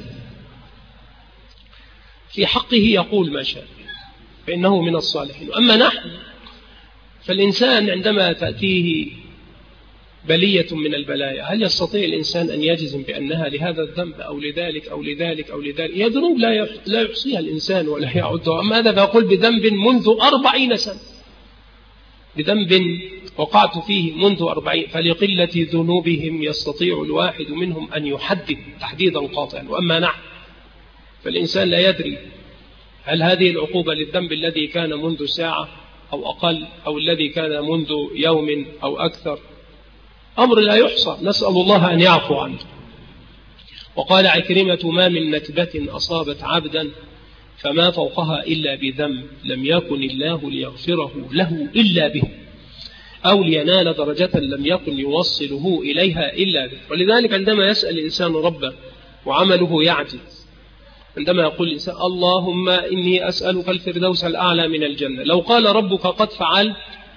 في حقه يقول ما شاء فإنه من الصالحين. أما نحن فالإنسان عندما تأتيه بلية من البلايا هل يستطيع الإنسان أن يجزم بأنها لهذا الذنب أو لذلك أو لذلك أو لذلك؟ هي ذنوب لا يحصيها الإنسان ولا يعدها. أما هذا فيقول بذنب منذ 40 سنة، بذنب وقعت فيه منذ 40، فلقلة ذنوبهم يستطيع الواحد منهم أن يحدد تحديدا قاطعا. وأما نحن فالإنسان لا يدري هل هذه العقوبة للذنب الذي كان منذ ساعة أو أقل أو الذي كان منذ يوم أو أكثر، أمر لا يحصى، نسأل الله أن يعفو عنه. وقال عكرمة ما من نكبة أصابت عبدا فما فوقها إلا بذنب لم يكن الله ليغفره له إلا به أو لينال درجة لم يكن يوصله إليها إلا به. ولذلك عندما يسأل الإنسان ربه وعمله يعجز، عندما يقول الإنسان اللهم إني أسألك الفردوس الأعلى من الجنة، لو قال ربك قد فعلت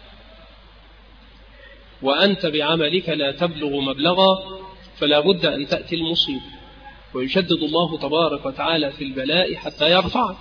وأنت بعملك لا تبلغ مبلغا فلا بد أن تأتي المصيبة، ويشدد الله تبارك وتعالى في البلاء حتى يرفعك.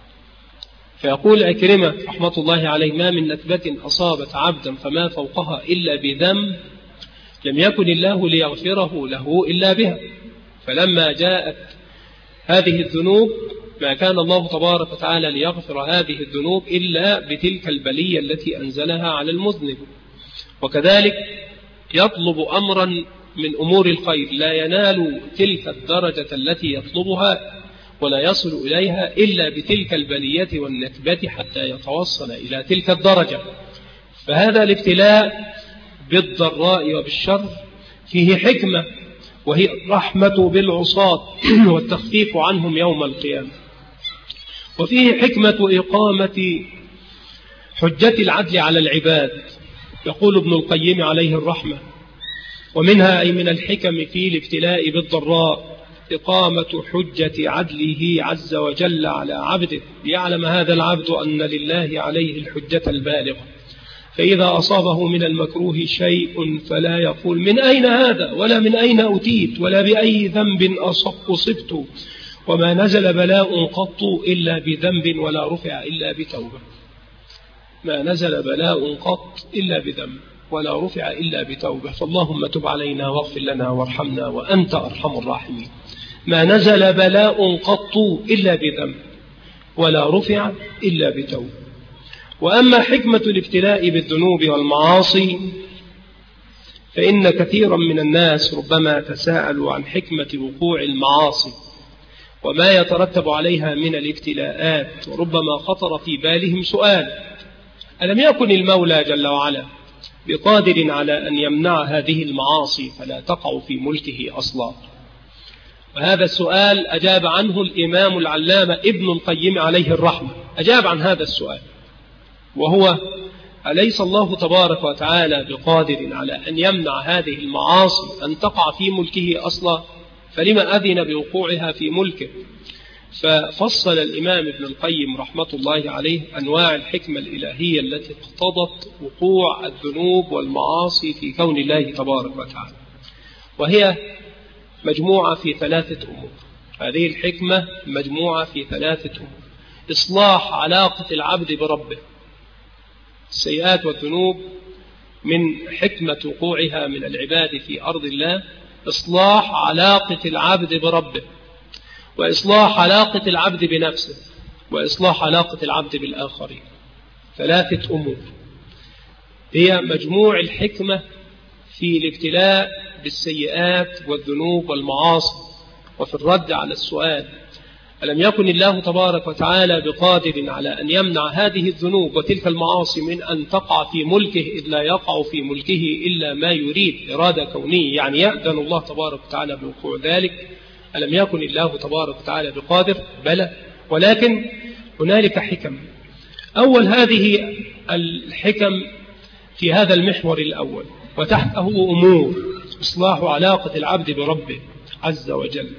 فيقول عكرمة رحمة الله عليه ما من نكبة أصابت عبدا فما فوقها إلا بذنب لم يكن الله ليغفره له إلا بها. فلما جاءت هذه الذنوب ما كان الله تبارك وتعالى ليغفر هذه الذنوب إلا بتلك البلية التي أنزلها على المذنب. وكذلك يطلب أمرا من أمور الخير لا ينال تلك الدرجة التي يطلبها ولا يصل إليها إلا بتلك البلية والنكبة حتى يتوصل إلى تلك الدرجة. فهذا الابتلاء بالضراء وبالشر فيه حكمة، وهي الرحمة بالعصاة والتخفيف عنهم يوم القيامة. وفيه حكمة إقامة حجة العدل على العباد. يقول ابن القيم عليه الرحمة ومنها أي من الحكم في الابتلاء بالضراء إقامة حجة عدله عز وجل على عبده ليعلم هذا العبد أن لله عليه الحجة البالغة. فإذا أصابه من المكروه شيء فلا يقول من أين هذا ولا من أين أتيت ولا بأي ذنب أصبت، وما نزل بلاء قط إلا بذنب ولا رفع إلا بتوبة. ما نزل بلاء قط إلا بذنب ولا رفع إلا بتوبة، فاللهم تب علينا واغفر لنا وارحمنا وأنت أرحم الراحمين. ما نزل بلاء قط إلا بذنب ولا رفع إلا بتوبة. وأما حكمة الابتلاء بالذنوب والمعاصي فإن كثيرا من الناس ربما تساءلوا عن حكمة وقوع المعاصي وما يترتب عليها من الابتلاءات، وربما خطر في بالهم سؤال: ألم يكن المولى جل وعلا بقادر على أن يمنع هذه المعاصي فلا تقع في ملكه أصلا؟ وهذا السؤال أجاب عنه الإمام العلامة ابن القيم عليه الرحمة، أجاب عن هذا السؤال، وهو: أليس الله تبارك وتعالى بقادر على أن يمنع هذه المعاصي أن تقع في ملكه أصلا؟ فلما أذن بوقوعها في ملكه؟ ففصل الإمام ابن القيم رحمة الله عليه أنواع الحكمة الإلهية التي اقتضت وقوع الذنوب والمعاصي في كون الله تبارك وتعالى، وهي مجموعة في 3 أمور. هذه الحكمة مجموعة في 3 أمور: إصلاح علاقة العبد بربه. السيئات والذنوب من حكمة وقوعها من العباد في أرض الله إصلاح علاقة العبد بربه، وإصلاح علاقة العبد بنفسه، وإصلاح علاقة العبد بالآخرين. 3 أمور هي مجموع الحكمة في الابتلاء بالسيئات والذنوب والمعاصي. وفي الرد على السؤال: ألم يكن الله تبارك وتعالى بقادر على أن يمنع هذه الذنوب وتلك المعاصي من أن تقع في ملكه، إذ لا يقع في ملكه إلا ما يريد إرادة كونية، يعني يأذن الله تبارك وتعالى بوقوع ذلك. ألم يكن الله تبارك وتعالى بقادر؟ بلى، ولكن هنالك حكم. أول هذه الحكم في هذا المحور الأول، وتحته أمور إصلاح علاقة العبد بربه عز وجل.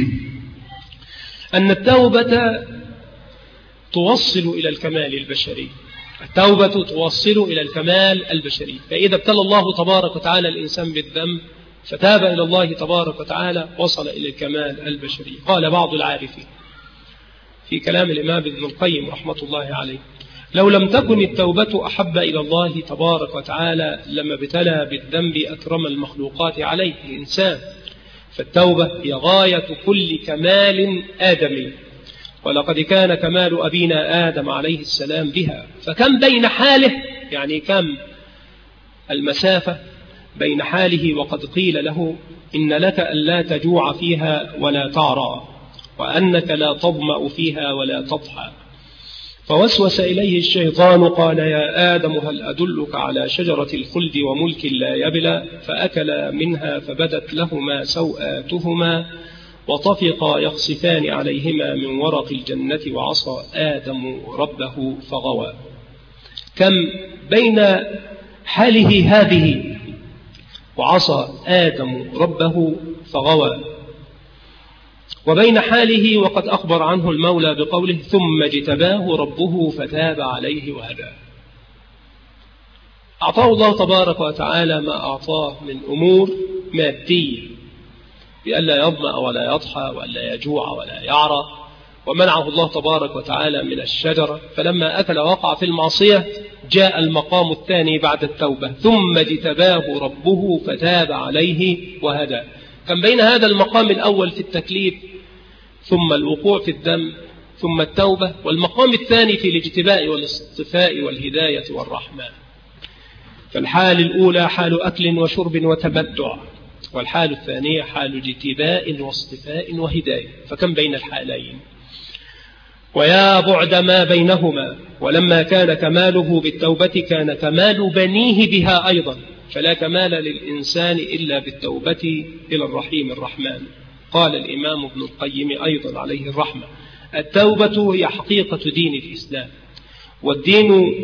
أن التوبة توصل إلى الكمال البشري، التوبة توصل إلى الكمال البشري. فإذا ابتلى الله تبارك وتعالى الإنسان بالذنب فتاب إلى الله تبارك وتعالى وصل إلى الكمال البشري. قال بعض العارفين في كلام الإمام ابن القيم رحمة الله عليه: لو لم تكن التوبة أحب إلى الله تبارك وتعالى لما ابتلى بالذنب أكرم المخلوقات عليه الإنسان. فالتوبة هي غاية كل كمال آدمي، ولقد كان كمال أبينا آدم عليه السلام بها. فكم بين حاله، يعني كم المسافة بين حاله وقد قيل له: إن لك ألا تجوع فيها ولا تعرى، وأنك لا تظمأ فيها ولا تضحى. فوسوس إليه الشيطان قال: يا آدم هل أدلك على شجرة الخلد وملك لا يبلى؟ فأكلا منها فبدت لهما سوآتهما وطفقا يخصفان عليهما من ورق الجنة وعصى آدم ربه فغوى. كم بين حاله هذه وعصى آدم ربه فغوى، وبين حاله وقد أخبر عنه المولى بقوله: ثم اجتباه ربه فتاب عليه وهداه. أعطاه الله تبارك وتعالى ما أعطاه من أمور مادية، بألا يظمأ ولا يضحى ولا يجوع ولا يعرى، ومنعه الله تبارك وتعالى من الشجرة، فلما أكل وقع في المعصية. جاء المقام الثاني بعد التوبة: ثم اجتباه ربه فتاب عليه وهداه. كان بين هذا المقام الأول في التكليف، ثم الوقوع في الذنب، ثم التوبة، والمقام الثاني في الاجتباء والاصطفاء والهداية والرحمة. فالحال الأولى حال أكل وشرب وتمتع، والحال الثانية حال اجتباء واصطفاء وهداية. فكم بين الحالين، ويا بعد ما بينهما. ولما كان كماله بالتوبة كان كمال بنيه بها أيضا، فلا كمال للإنسان إلا بالتوبة إلى الرحيم الرحمن. قال الإمام ابن القيم أيضا عليه الرحمة: التوبة هي حقيقة دين الإسلام، والدين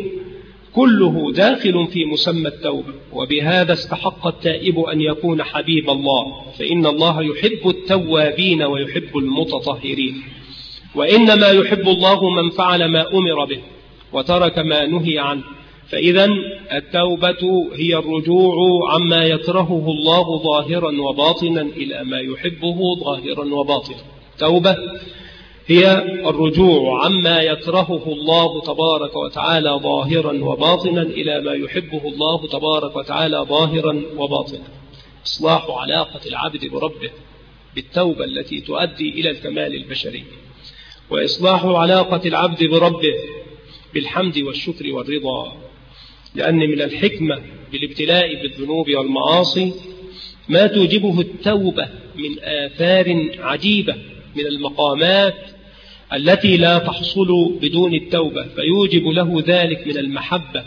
كله داخل في مسمى التوبة، وبهذا استحق التائب أن يكون حبيب الله، فإن الله يحب التوابين ويحب المتطهرين. وإنما يحب الله من فعل ما أمر به وترك ما نهي عنه. فإذا التوبة هي الرجوع عما يكرهه الله ظاهرا وباطنا إلى ما يحبه ظاهرا وباطنا. التوبة هي الرجوع عما يكرهه الله تبارك وتعالى ظاهرا وباطنا إلى ما يحبه الله تبارك وتعالى ظاهرا وباطنا. إصلاح علاقة العبد بربه بالتوبة التي تؤدي إلى الكمال البشري، وإصلاح علاقة العبد بربه بالحمد والشكر والرضا. لأن من الحكمة بالابتلاء بالذنوب والمعاصي ما توجبه التوبة من آثار عجيبة من المقامات التي لا تحصل بدون التوبة، فيوجب له ذلك من المحبة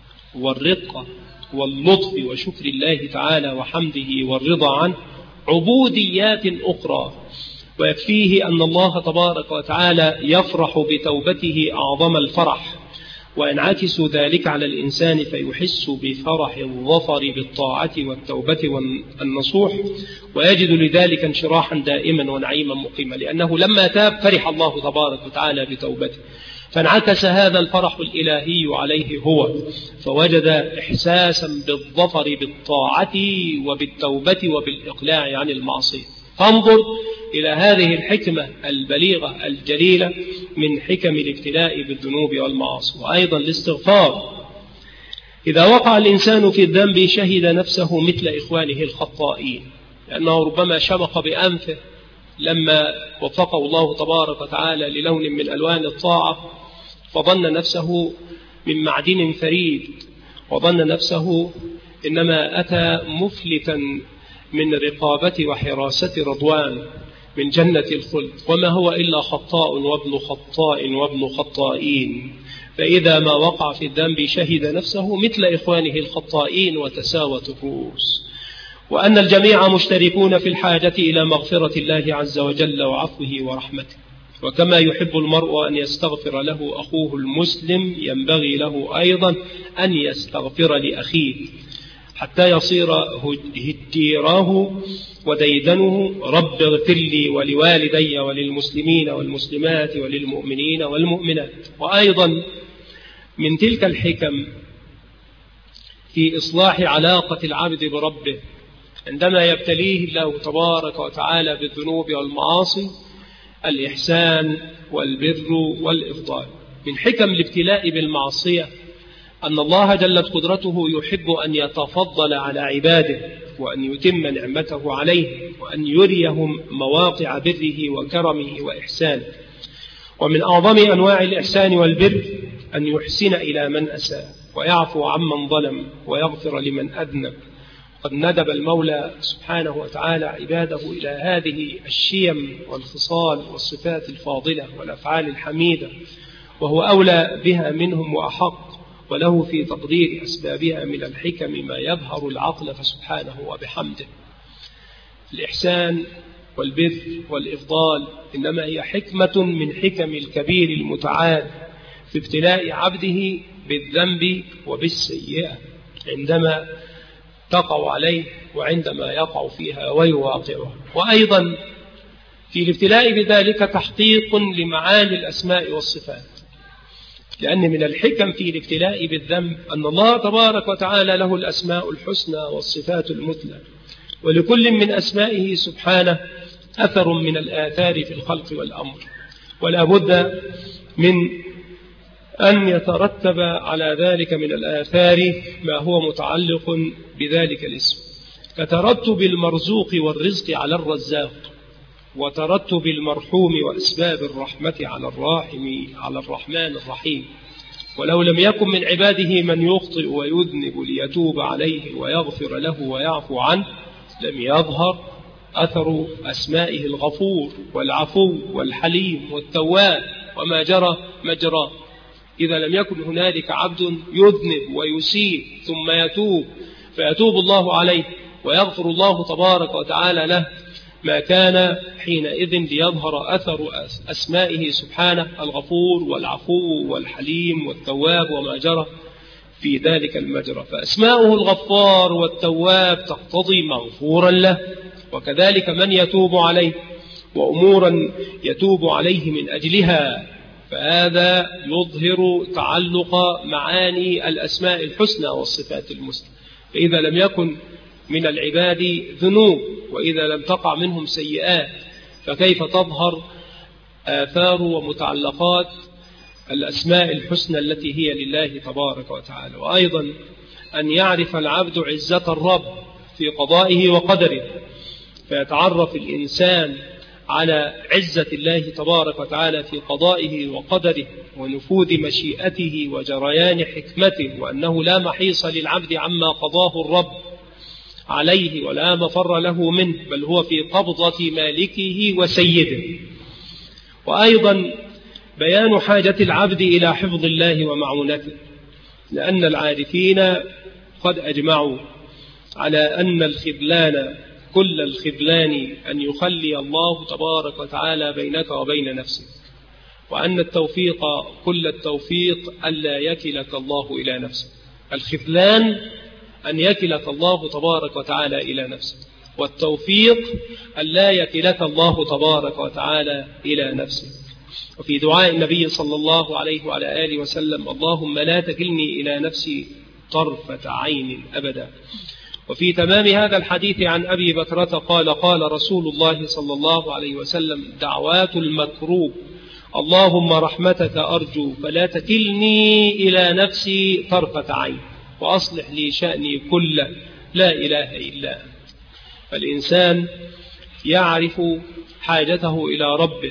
والرقة واللطف وشكر الله تعالى وحمده والرضا عنه عبوديات أخرى. ويكفيه أن الله تبارك وتعالى يفرح بتوبته أعظم الفرح، وينعكس ذلك على الإنسان فيحس بفرح الظفر بالطاعة والتوبة والنصوح، ويجد لذلك انشراحا دائما ونعيما مقيما، لأنه لما تاب فرح الله تبارك وتعالى بتوبته، فانعكس هذا الفرح الإلهي عليه هو، فوجد إحساسا بالظفر بالطاعة وبالتوبة وبالإقلاع عن المعصية. فانظر إلى هذه الحكمة البليغة الجليلة من حكم الابتلاء بالذنوب والمعاصي. وأيضا الاستغفار. إذا وقع الإنسان في الذنب شهد نفسه مثل إخوانه الخطائين، لأنه ربما شمق بأنفه لما وفقه الله تبارك وتعالى للون من ألوان الطاعة، فظن نفسه من معدن فريد، وظن نفسه إنما أتى مفلتا من رقابة وحراسة رضوان من جنة الخلد، وما هو إلا خطاء وابن خطاء وابن خطائين، فإذا ما وقع في الذنب شهد نفسه مثل إخوانه الخطائين وتساوت الرؤوس، وأن الجميع مشتركون في الحاجة إلى مغفرة الله عز وجل وعفوه ورحمته. وكما يحب المرء أن يستغفر له أخوه المسلم ينبغي له أيضا أن يستغفر لأخيه حتى يصير هجيراه وديدنه رب اغفر لي ولوالدي وللمسلمين والمسلمات وللمؤمنين والمؤمنات. وأيضا من تلك الحكم في إصلاح علاقة العبد بربه عندما يبتليه الله تبارك وتعالى بالذنوب والمعاصي الإحسان والبر والإفضال. من حكم الابتلاء بالمعصية أن الله جلت قدرته يحب أن يتفضل على عباده وأن يتم نعمته عليه وأن يريهم مواقع بره وكرمه وإحسانه. ومن أعظم أنواع الإحسان والبر أن يحسن إلى من أساء ويعفو عمن ظلم ويغفر لمن أذنب. قد ندب المولى سبحانه وتعالى عباده إلى هذه الشيم والخصال والصفات الفاضلة والأفعال الحميدة، وهو أولى بها منهم وأحق، وله في تقدير أسبابها من الحكم ما يظهر العقل فسبحانه وبحمده. الإحسان والبر والإفضال إنما هي حكمة من حكم الكبير المتعال في ابتلاء عبده بالذنب وبالسيئة عندما تقع عليه وعندما يقع فيها ويواقعها. وأيضا في الابتلاء بذلك تحقيق لمعاني الأسماء والصفات، لأن من الحكم في الابتلاء بالذنب أن الله تبارك وتعالى له الأسماء الحسنى والصفات المثلى، ولكل من أسمائه سبحانه أثر من الآثار في الخلق والأمر، ولا بد من أن يترتب على ذلك من الآثار ما هو متعلق بذلك الاسم، كترتب المرزوق والرزق على الرزاق، وترتب المرحوم وأسباب الرحمة على الراحم على الرحمن الرحيم. ولو لم يكن من عباده من يخطئ ويذنب ليتوب عليه ويغفر له ويعفو عنه لم يظهر أثر أسمائه الغفور والعفو والحليم والتواب وما جرى مجراه. إذا لم يكن هنالك عبد يذنب ويسيء ثم يتوب فيتوب الله عليه ويغفر الله تبارك وتعالى له، ما كان حينئذ ليظهر أثر أسمائه سبحانه الغفور والعفو والحليم والتواب وما جرى في ذلك المجرى. فأسماؤه الغفار والتواب تقتضي مغفورا له، وكذلك من يتوب عليه وأمورا يتوب عليه من أجلها، فهذا يظهر تعلق معاني الأسماء الحسنى والصفات المثلى. فإذا لم يكن من العباد ذنوب وإذا لم تقع منهم سيئات فكيف تظهر آثار ومتعلقات الأسماء الحسنى التي هي لله تبارك وتعالى. وأيضا أن يعرف العبد عزة الرب في قضائه وقدره، فيتعرف الإنسان على عزة الله تبارك وتعالى في قضائه وقدره ونفوذ مشيئته وجريان حكمته، وأنه لا محيص للعبد عما قضاه الرب عليه ولا مفر له منه، بل هو في قبضة مالكه وسيده. وأيضا بيان حاجة العبد إلى حفظ الله ومعونته، لأن العارفين قد أجمعوا على أن الخذلان كل الخذلان أن يخلي الله تبارك وتعالى بينك وبين نفسك، وأن التوفيق كل التوفيق ألا يكلك الله إلى نفسك. الخذلان أن يكلك الله تبارك وتعالى إلى نفسك، والتوفيق ألا يكلك الله تبارك وتعالى إلى نفسك. وفي دعاء النبي صلى الله عليه وعلى آله وسلم: اللهم لا تكلني إلى نفسي طرفة عين أبدا. وفي تمام هذا الحديث عن أبي بكرة قال: قال رسول الله صلى الله عليه وسلم: دعوات المكروب اللهم رحمتك أرجو فلا تكلني إلى نفسي طرفة عين وأصلح لي شأني كله لا إله إلا أنت. فالإنسان يعرف حاجته إلى ربه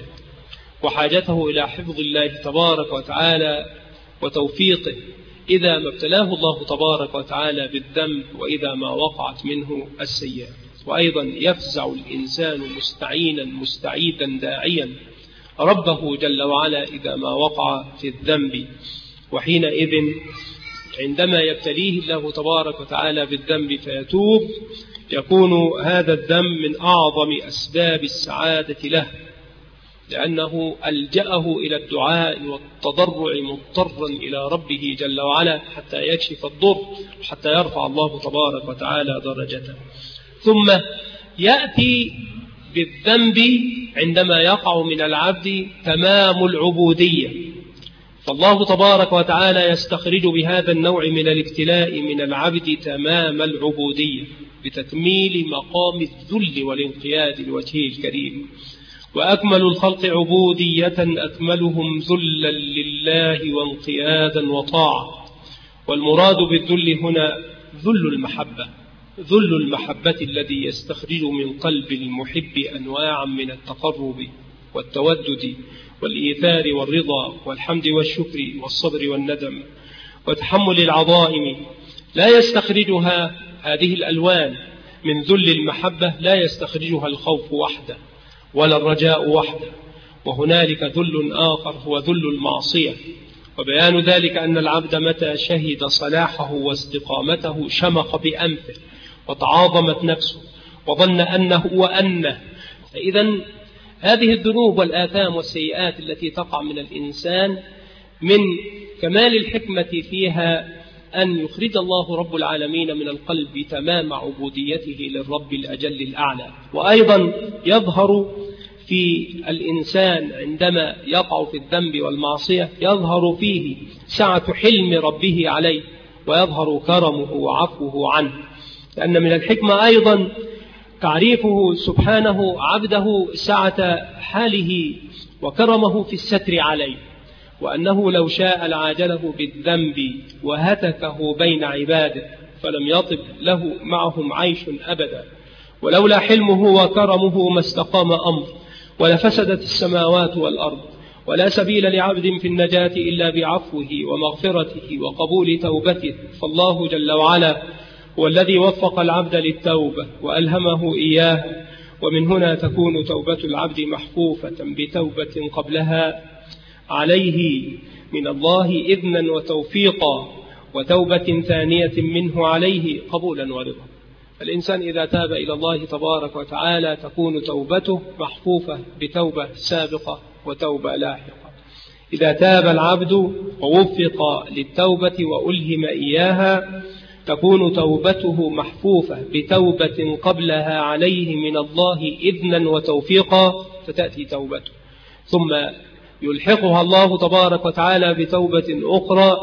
وحاجته إلى حفظ الله تبارك وتعالى وتوفيقه إذا ما ابتلاه الله تبارك وتعالى بالذنب وإذا ما وقعت منه السيئة. وأيضا يفزع الإنسان مستعينا مستعيدا داعيا ربه جل وعلا إذا ما وقع في الذنب. وحينئذ عندما يبتليه الله تبارك وتعالى بالذنب فيتوب يكون هذا الذنب من أعظم أسباب السعادة له، لأنه ألجأه إلى الدعاء والتضرع مضطرا إلى ربه جل وعلا حتى يكشف الضر وحتى يرفع الله تبارك وتعالى درجته. ثم يأتي بالذنب عندما يقع من العبد تمام العبودية، فالله تبارك وتعالى يستخرج بهذا النوع من الابتلاء من العبد تمام العبودية بتكميل مقام الذل والانقياد لوجهه الكريم. وأكمل الخلق عبودية أكملهم ذلا لله وانقيادا وطاعة. والمراد بالذل هنا ذل المحبة، ذل المحبة الذي يستخرج من قلب المحب أنواعا من التقرب والتودد والإيثار والرضا والحمد والشكر والصبر والندم وتحمل العظائم. لا يستخرجها هذه الألوان من ذل المحبة، لا يستخرجها الخوف وحده ولا الرجاء وحده، وهنالك ذل آخر هو ذل المعصية. وبيان ذلك أن العبد متى شهد صلاحه واستقامته شمخ بأنفه وتعاظمت نفسه وظن أنه وأنه. فإذا هذه الذنوب والآثام والسيئات التي تقع من الإنسان من كمال الحكمة فيها أن يخرج الله رب العالمين من القلب تمام عبوديته للرب الأجل الأعلى. وأيضا يظهر في الإنسان عندما يقع في الذنب والمعصية يظهر فيه سعة حلم ربه عليه ويظهر كرمه وعفوه عنه، لأن من الحكمة أيضا تعريفه سبحانه عبده سعة حاله وكرمه في الستر عليه، وأنه لو شاء لعاجله بالذنب وهتكه بين عباده فلم يطب له معهم عيش أبدا. ولولا حلمه وكرمه ما استقام أمر ولفسدت السماوات والأرض، ولا سبيل لعبد في النجاة إلا بعفوه ومغفرته وقبول توبته. فالله جل وعلا هو الذي وفق العبد للتوبة وألهمه إياه، ومن هنا تكون توبة العبد محفوفة بتوبة قبلها عليه من الله إذنا وتوفيقا، وتوبة ثانية منه عليه قبولا ورضا. الإنسان إذا تاب إلى الله تبارك وتعالى تكون توبته محفوفة بتوبة سابقة وتوبة لاحقة. إذا تاب العبد ووفق للتوبة وألهم إياها تكون توبته محفوفة بتوبة قبلها عليه من الله إذنا وتوفيقا، فتأتي توبته ثم يلحقها الله تبارك وتعالى بتوبة أخرى،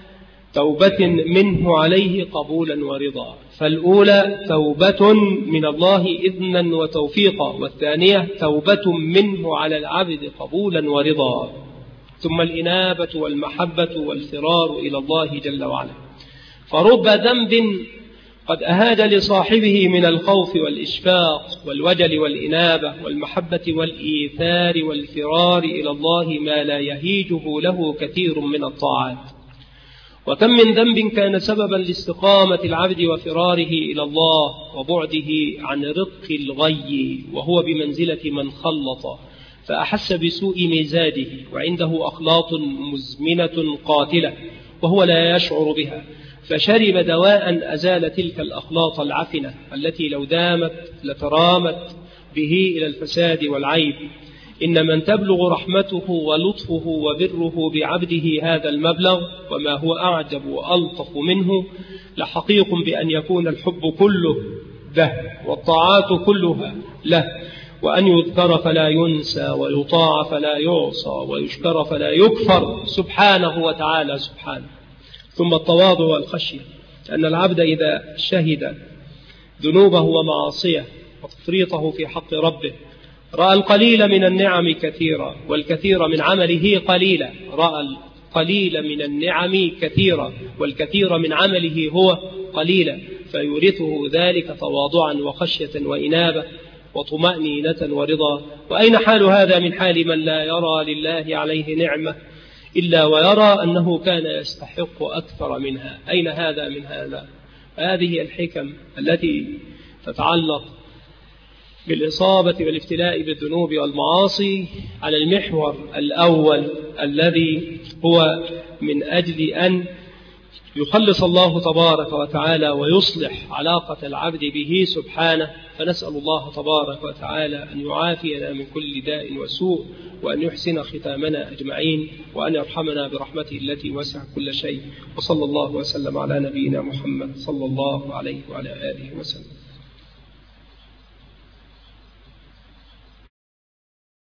توبة منه عليه قبولا ورضا. فالأولى توبة من الله إذنا وتوفيقا، والثانية توبة منه على العبد قبولا ورضا. ثم الإنابة والمحبة والفرار إلى الله جل وعلا. فرب ذنب قد أهاج لصاحبه من الخوف والإشفاق والوجل والإنابة والمحبة والإيثار والفرار إلى الله ما لا يهيجه له كثير من الطاعات. وكم من ذنب كان سببا لاستقامة العبد وفراره إلى الله وبعده عن رق الغي، وهو بمنزلة من خلط فأحس بسوء مزاجه وعنده أخلاط مزمنة قاتلة وهو لا يشعر بها، فشرب دواء أزال تلك الأخلاط العفنة التي لو دامت لترامت به إلى الفساد والعيب. إن من تبلغ رحمته ولطفه وبره بعبده هذا المبلغ وما هو أعجب وألطف منه لحقيق بأن يكون الحب كله له والطاعات كلها له، وأن يذكر فلا ينسى ويطاع فلا يعصى ويشكر فلا يكفر سبحانه وتعالى سبحانه. ثم التواضع والخشية، أن العبد إذا شهد ذنوبه ومعاصيه وتفريطه في حق ربه رأى القليل من النعم كثيرا والكثير من عمله قليلا، رأى القليل من النعم كثيرا والكثير من عمله هو قليلا، فيورثه ذلك تواضعا وخشية وإنابة وطمأنينة ورضا. وأين حال هذا من حال من لا يرى لله عليه نعمة إلا ويرى أنه كان يستحق أكثر منها؟ أين هذا من هذا؟ هذه الحكم التي تتعلق بالإصابة والابتلاء بالذنوب والمعاصي على المحور الأول الذي هو من أجل أن يخلص الله تبارك وتعالى ويصلح علاقة العبد به سبحانه. فنسأل الله تبارك وتعالى أن يعافينا من كل داء وسوء، وأن يحسن ختامنا أجمعين، وأن يرحمنا برحمته التي وسعت كل شيء. وصلى الله وسلم على نبينا محمد صلى الله عليه وعلى آله وسلم.